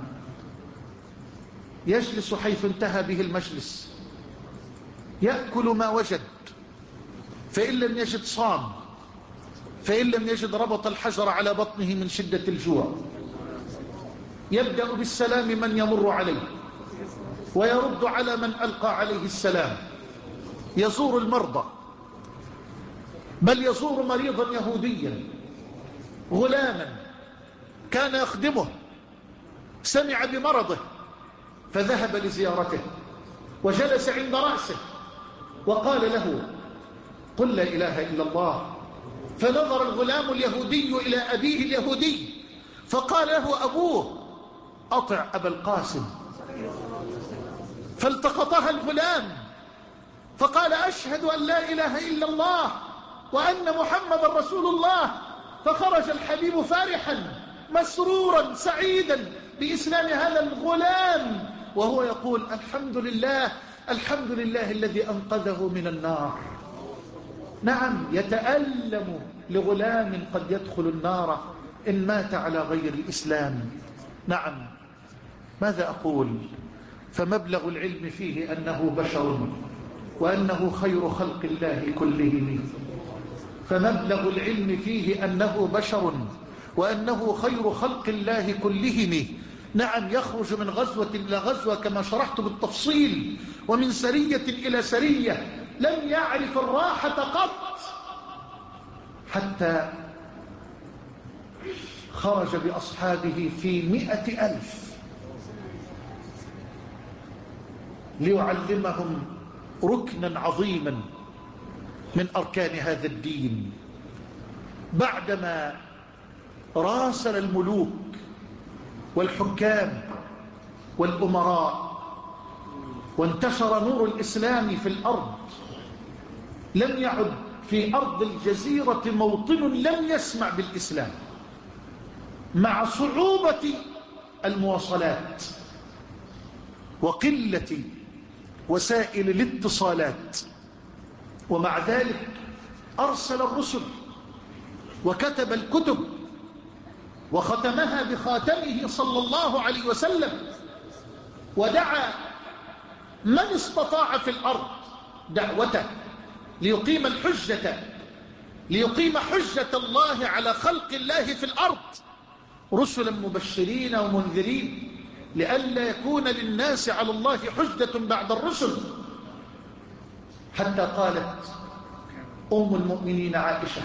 يجلس حيث انتهى به المجلس، يأكل ما وجد، فإن لم يجد صام، فإن لم يجد ربط الحجر على بطنه من شدة الجوع. يبدأ بالسلام من يمر عليه، ويرد على من ألقى عليه السلام. يزور المرضى، بل يزور مريضا يهوديا غلاما كان يخدمه، سمع بمرضه فذهب لزيارته وجلس عند رأسه وقال له قل لا إله إلا الله. فنظر الغلام اليهودي إلى أبيه اليهودي فقال له أبوه أطع أبا القاسم، فالتقطها الغلام فقال أشهد أن لا إله إلا الله وأن محمد رسول الله. فخرج الحبيب فرحا مسرورا سعيدا بإسلام هذا الغلام، وهو يقول الحمد لله الحمد لله الذي أنقذه من النار. نعم، يتألم لغلام قد يدخل النار إن مات على غير الإسلام. نعم، ماذا أقول؟ فمبلغ العلم فيه أنه بشر وأنه خير خلق الله كلهم. فمبلغ العلم فيه أنه بشر وأنه خير خلق الله كلهم. نعم، يخرج من غزوة إلى غزوة كما شرحت بالتفصيل، ومن سرية إلى سرية، لم يعرف الراحة قط، حتى خرج بأصحابه في مئة ألف ليعلمهم ركنا عظيما من أركان هذا الدين. بعدما راسل الملوك والحكام والأمراء وانتشر نور الإسلام في الأرض، لم يعد في أرض الجزيرة موطن لم يسمع بالإسلام، مع صعوبة المواصلات وقلة وسائل الاتصالات. ومع ذلك أرسل الرسل وكتب الكتب وختمها بخاتمه صلى الله عليه وسلم، ودعا من استطاع في الأرض دعوته ليقيم الحجة ليقيم حجة الله على خلق الله في الأرض، رسلا مبشرين ومنذرين لئلا يكون للناس على الله حجة بعد الرسل. حتى قالت أم المؤمنين عائشة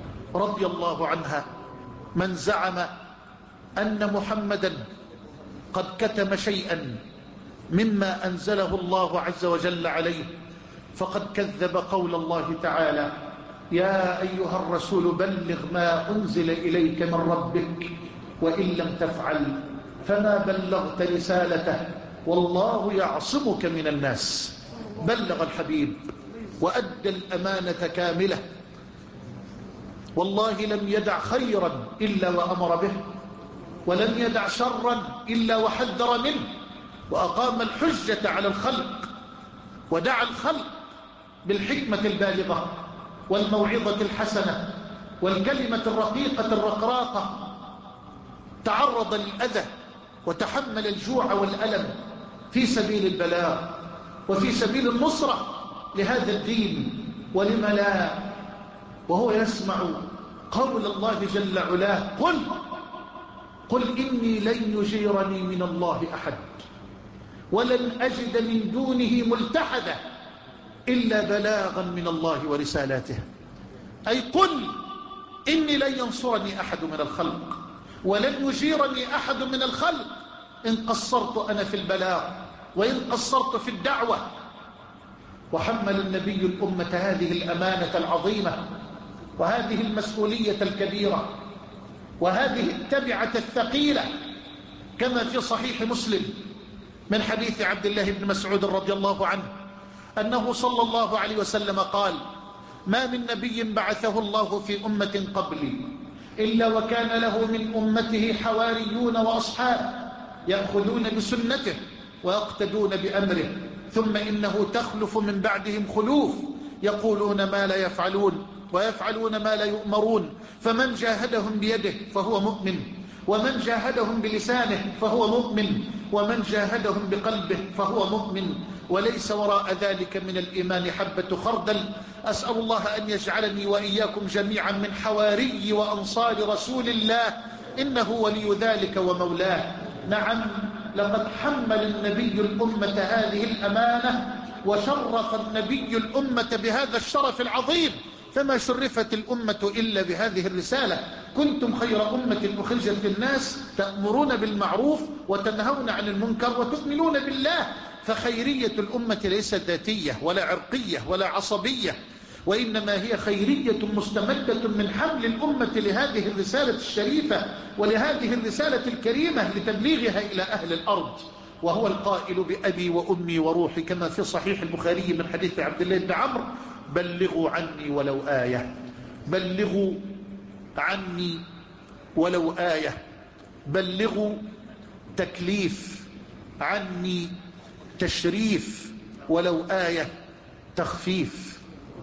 رضي الله عنها من زعم أن محمدا قد كتم شيئا مما أنزله الله عز وجل عليه فقد كذب قول الله تعالى: يا أيها الرسول بلغ ما أنزل إليك من ربك وإن لم تفعل فما بلغت رسالته والله يعصمك من الناس. بلغ الحبيب وأدى الأمانة كاملة، والله لم يدع خيرا إلا وأمر به، ولم يدع شرا إلا وحذر منه، وأقام الحجة على الخلق، ودعا الخلق بالحكمة البالغة والموعظة الحسنة والكلمة الرقيقة الرقراقة. تعرض للأذى وتحمل الجوع والألم في سبيل البلاغ وفي سبيل النصرة لهذا الدين. ولم لا وهو يسمع قول الله جل علاه: قل قل إني لن يجيرني من الله أحد ولن أجد من دونه ملتحدا إلا بلاغا من الله ورسالاته. أي قل إني لن ينصرني أحد من الخلق ولن يجيرني أحد من الخلق إن قصرت أنا في البلاغ وإن قصرت في الدعوة. وحمل النبي الأمة هذه الأمانة العظيمة وهذه المسؤولية الكبيرة وهذه التبعة الثقيلة، كما في صحيح مسلم من حديث عبد الله بن مسعود رضي الله عنه أنه صلى الله عليه وسلم قال: ما من نبي بعثه الله في أمة قبلي إلا وكان له من أمته حواريون وأصحاب يأخذون بسنته ويقتدون بأمره، ثم إنه تخلف من بعدهم خلوف يقولون ما لا يفعلون ويفعلون ما لا يؤمرون، فمن جاهدهم بيده فهو مؤمن، ومن جاهدهم بلسانه فهو مؤمن، ومن جاهدهم بقلبه فهو مؤمن، وليس وراء ذلك من الإيمان حبة خردل. أسأل الله أن يجعلني وإياكم جميعا من حواري وأنصار رسول الله، إنه ولي ذلك ومولاه. نعم، لقد حمل النبي الأمة هذه الأمانة وشرف النبي الأمة بهذا الشرف العظيم، فما شرفت الأمة إلا بهذه الرسالة: كنتم خير أمة أخرجت للناس تأمرون بالمعروف وتنهون عن المنكر وتؤمنون بالله. فخيرية الأمة ليست ذاتية ولا عرقية ولا عصبية، وإنما هي خيرية مستمدة من حمل الأمة لهذه الرسالة الشريفة ولهذه الرسالة الكريمة لتبليغها إلى أهل الأرض. وهو القائل: بأبي وأمي وروحي، كما في صحيح البخاري من حديث عبد الله بن عمرو: بلغوا عني ولو آية. بلغوا عني ولو آية. بلغوا تكليف، عني تشريف، ولو آية تخفيف.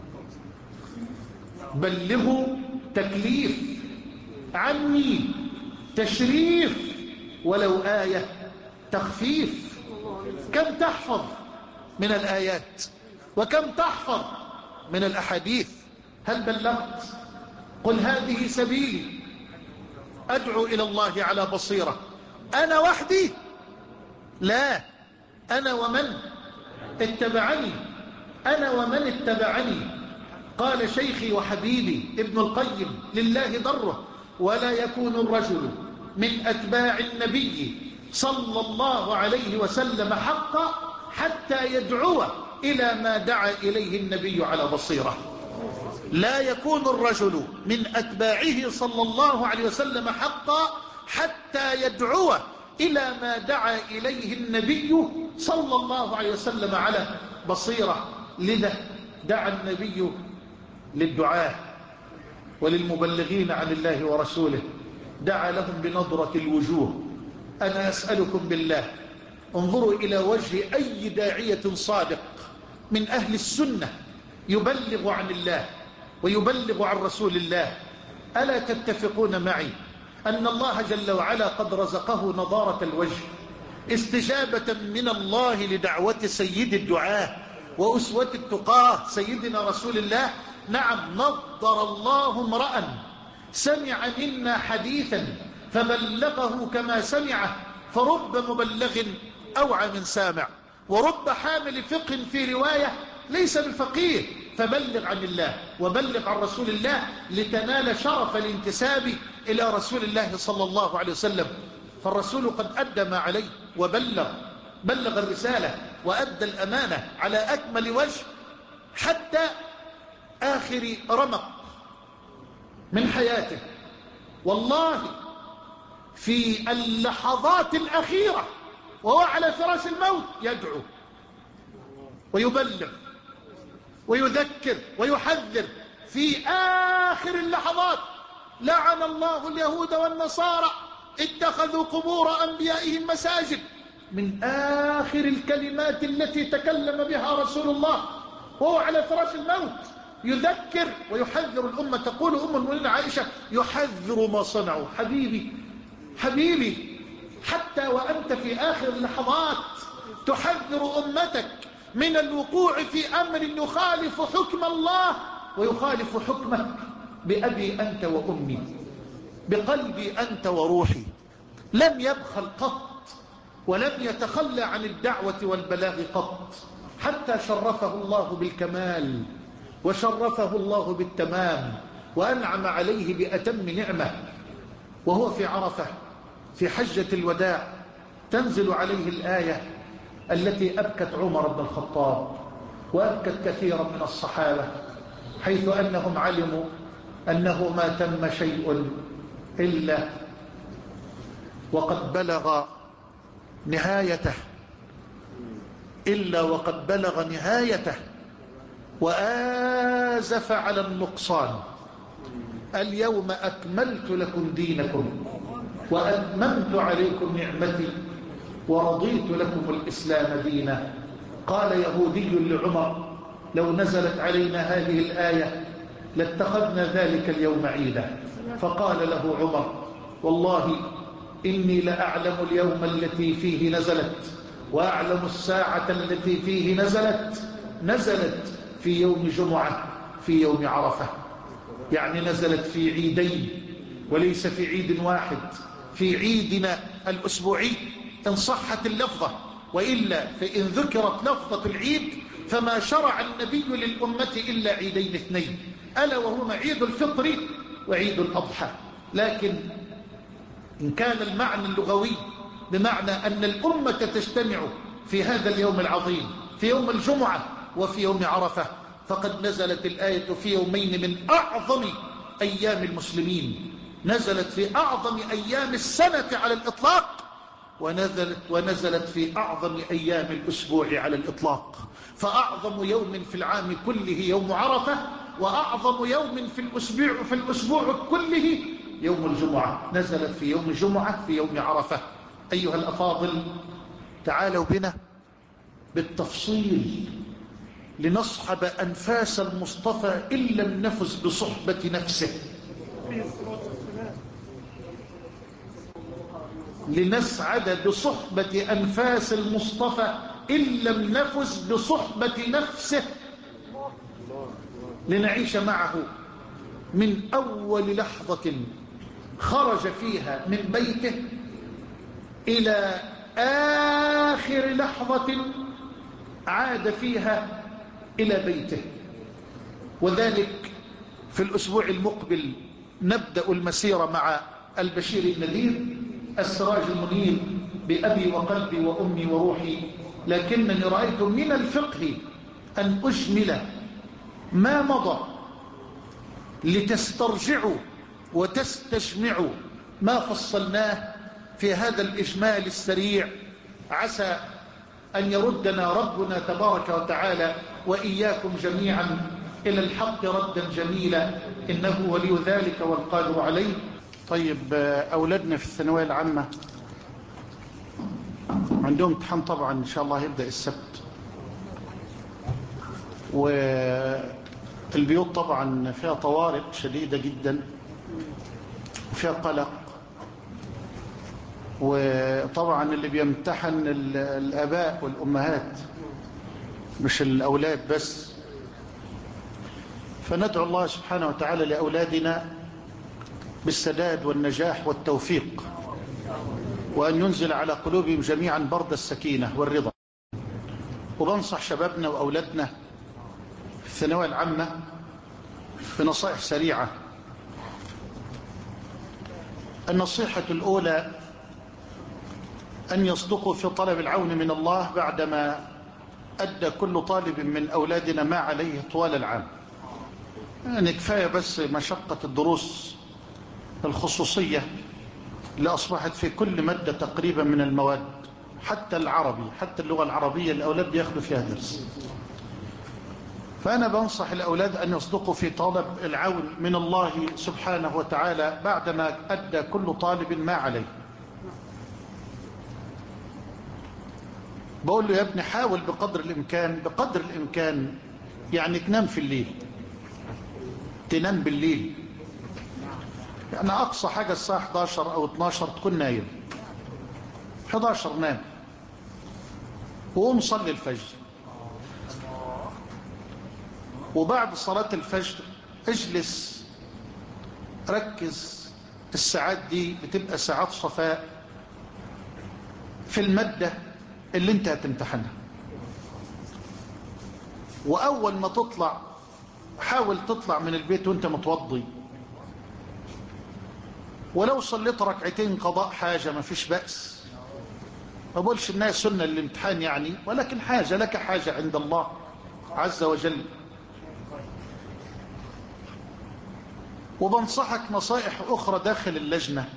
بلغوا تكليف، عني تشريف، ولو آية تخفيف. كم تحفظ من الآيات وكم تحفظ من الأحاديث؟ هل بلغت؟ قل هذه سبيلي أدعو إلى الله على بصيرة. أنا وحدي؟ لا، أنا ومن اتبعني. أنا ومن اتبعني. قال شيخي وحبيبي ابن القيم لله ضره: ولا يكون الرجل من أتباع النبي صلى الله عليه وسلم حقا حتى يدعو إلى ما دعا إليه النبي على بصيرة. لا يكون الرجل من أتباعه صلى الله عليه وسلم حقا حتى يدعو إلى ما دعا إليه النبي صلى الله عليه وسلم على بصيرة. لذا دعا النبي للدعاة وللمبلغين عن الله ورسوله، دعا لهم بنظرة الوجوه. أنا أسألكم بالله، انظروا إلى وجه أي داعية صادق من أهل السنة يبلغ عن الله ويبلغ عن رسول الله. ألا تتفقون معي أن الله جل وعلا قد رزقه نضارة الوجه استجابة من الله لدعوة سيد الدعاة وأسوة التقاه سيدنا رسول الله؟ نعم، نضر الله امرأ سمع منا حديثا فبلغه كما سمعه، فرب مبلغ أوعى من سامع، ورب حامل فقه في رواية ليس بفقيه. فبلغ عن الله وبلغ عن رسول الله لتنال شرف الانتساب إلى رسول الله صلى الله عليه وسلم. فالرسول قد أدى ما عليه وبلغ بلغ الرسالة وأدى الأمانة على أكمل وجه حتى آخر رمق من حياته. والله في اللحظات الأخيرة وهو على فراش الموت يدعو ويبلغ ويذكر ويحذر. في آخر اللحظات لعن الله اليهود والنصارى اتخذوا قبور أنبيائهم مساجد، من آخر الكلمات التي تكلم بها رسول الله وهو على فراش الموت يذكر ويحذر الأمة. تقول أم المؤمنين عائشة يحذر ما صنعوا. حبيبي حبيبي حتى وأنت في آخر اللحظات تحذر أمتك من الوقوع في أمر يخالف حكم الله ويخالف حكمك. بأبي أنت وأمي، بقلبي أنت وروحي، لم يبخل قط ولم يتخلى عن الدعوة والبلاغ قط، حتى شرفه الله بالكمال وشرفه الله بالتمام وأنعم عليه بأتم نعمة. وهو في عرفة في حجة الوداع تنزل عليه الآية التي أبكت عمر بن الخطاب وأبكت كثيرا من الصحابة، حيث أنهم علموا أنه ما تم شيء إلا وقد بلغ نهايته إلا وقد بلغ نهايته وآزف على النقصان. اليوم أكملت لكم دينكم وأتممت عليكم نعمتي ورضيت لكم الإسلام دينا. قال يهودي لعمر لو نزلت علينا هذه الآية لاتخذنا ذلك اليوم عيدا. فقال له عمر والله إني لأعلم اليوم التي فيه نزلت وأعلم الساعة التي فيه نزلت نزلت في يوم جمعة في يوم عرفة، يعني نزلت في عيدين وليس في عيد واحد، في عيدنا الأسبوعي إن صحت اللفظة، وإلا فإن ذكرت لفظة العيد فما شرع النبي للأمة إلا عيدين اثنين، ألا وهما عيد الفطر وعيد الأضحى. لكن إن كان المعنى اللغوي بمعنى أن الأمة تجتمع في هذا اليوم العظيم في يوم الجمعة وفي يوم عرفة، فقد نزلت الآية في يومين من أعظم أيام المسلمين، نزلت في أعظم أيام السنة على الإطلاق، ونزلت, ونزلت في أعظم أيام الأسبوع على الإطلاق. فأعظم يوم في العام كله يوم عرفة، وأعظم يوم في الأسبوع, في الأسبوع كله يوم الجمعة، نزلت في يوم الجمعة في يوم عرفة. أيها الأفاضل تعالوا بنا بالتفصيل لنصحب أنفاس المصطفى إن لم نفز بصحبة نفسه، لنسعد بصحبة أنفاس المصطفى إن لم نفز بصحبة نفسه، لنعيش معه من أول لحظة خرج فيها من بيته إلى آخر لحظة عاد فيها إلى بيته. وذلك في الأسبوع المقبل نبدأ المسيرة مع البشير النذير السراج المنير بأبي وقلبي وأمي وروحي. لكنني رأيت من الفقه أن أجمل ما مضى لتسترجعوا وتستجمعوا ما فصلناه في هذا الإجمال السريع، عسى أن يردنا ربنا تبارك وتعالى وإياكم جميعا إلى الحق ردا جميلا، إنه ولي ذلك والقادر عليه. طيب، أولادنا في الثانوية العامة عندهم امتحان طبعا إن شاء الله يبدأ السبت، والبيوت طبعا فيها طوارئ شديدة جدا وفيها قلق، وطبعا اللي بيمتحن الآباء والأمهات مش الأولاد بس. فندعو الله سبحانه وتعالى لأولادنا بالسداد والنجاح والتوفيق، وأن ينزل على قلوبهم جميعا برد السكينة والرضا. وبنصح شبابنا وأولادنا في الثانوية العامة بنصائح سريعة. النصيحة الأولى أن يصدقوا في طلب العون من الله بعدما أدى كل طالب من أولادنا ما عليه طوال العام. يعني كفاية بس مشقة الدروس الخصوصية اللي أصبحت في كل مادة تقريبا من المواد، حتى العربي، حتى اللغة العربية الأولاد بياخدوا فيها درس. فأنا بنصح الأولاد أن يصدقوا في طلب العون من الله سبحانه وتعالى بعدما أدى كل طالب ما عليه. بقول له يا ابني حاول بقدر الإمكان بقدر الإمكان يعني تنام في الليل، تنام بالليل، يعني أقصى حاجة الساعة إحدى عشر أو اثناشر تكون نايم. إحدى عشر نام وقوم صلي الفجر، وبعد صلاة الفجر اجلس ركز. الساعات دي بتبقى ساعات صفاء في المادة اللي انت هتمتحنها. وأول ما تطلع حاول تطلع من البيت وانت متوضي، ولو صليت ركعتين قضاء حاجة ما فيش بأس. ما بقولش انها سنة للامتحان يعني، ولكن حاجة لك، حاجة عند الله عز وجل. وبنصحك نصائح أخرى داخل اللجنة.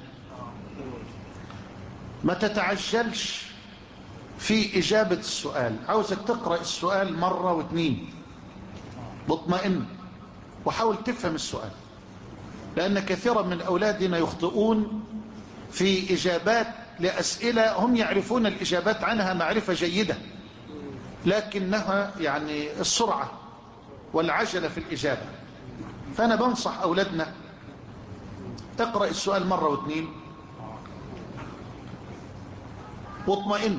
ما تتعجلش في إجابة السؤال. عاوزك تقرأ السؤال مرة واثنين مطمئن، وحاول تفهم السؤال، لأن كثيرا من أولادنا يخطئون في إجابات لأسئلة هم يعرفون الإجابات عنها معرفة جيدة، لكنها يعني السرعة والعجلة في الإجابة. فأنا بنصح أولادنا اقرأ السؤال مرة واثنين واطمئن،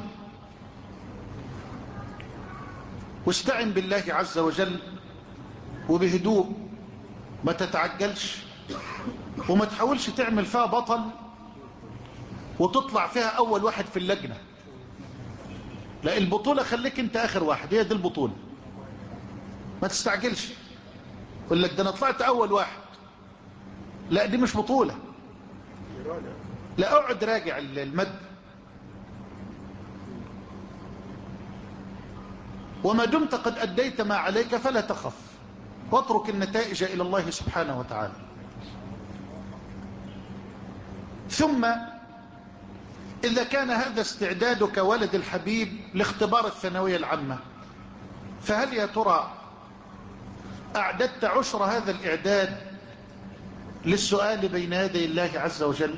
واستعن بالله عز وجل وبهدوء، ما تتعجلش، وما تحاولش تعمل فيها بطل وتطلع فيها أول واحد في اللجنة. لا، البطولة خليك انت آخر واحد، هي دي البطولة. ما تستعجلش يقول لك ده انا طلعت أول واحد، لا دي مش بطولة. لا، اقعد راجع المد. وما دمت قد أديت ما عليك فلا تخف، واترك النتائج إلى الله سبحانه وتعالى. ثم إذا كان هذا استعدادك ولد الحبيب لاختبار الثانوية العامة، فهل يا ترى أعددت عشر هذا الإعداد للسؤال بين يدي الله عز وجل،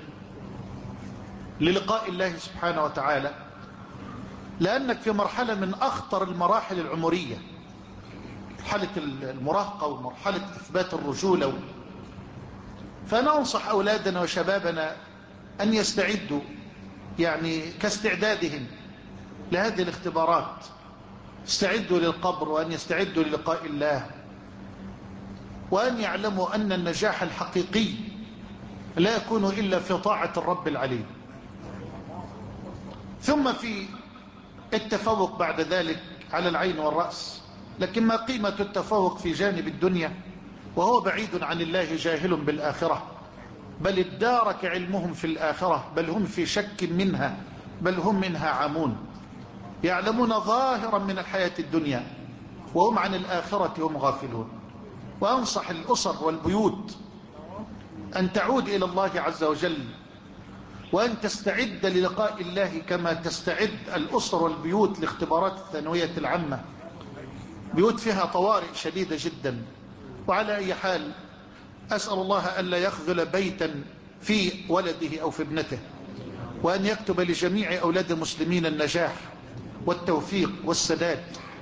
للقاء الله سبحانه وتعالى؟ لأنك في مرحلة من أخطر المراحل العمرية، مرحلة المراهقة ومرحلة إثبات الرجولة. فأنا أنصح أولادنا وشبابنا أن يستعدوا يعني كاستعدادهم لهذه الاختبارات، يستعدوا للقبر، وأن يستعدوا للقاء الله، وأن يعلموا أن النجاح الحقيقي لا يكون إلا في طاعة الرب العليم. ثم في التفوق بعد ذلك على العين والرأس. لكن ما قيمة التفوق في جانب الدنيا وهو بعيد عن الله جاهل بالآخرة؟ بل ادارك علمهم في الآخرة، بل هم في شك منها، بل هم منها عامون. يعلمون ظاهرا من الحياة الدنيا وهم عن الآخرة هم غافلون. وأنصح الأسر والبيوت أن تعود إلى الله عز وجل، وأن تستعد للقاء الله كما تستعد الأسر والبيوت لاختبارات الثانوية العامة. بيوت فيها طوارئ شديدة جدا. وعلى أي حال أسأل الله ألا يخذل بيتا في ولده أو في ابنته، وأن يكتب لجميع أولاد المسلمين النجاح والتوفيق والسداد.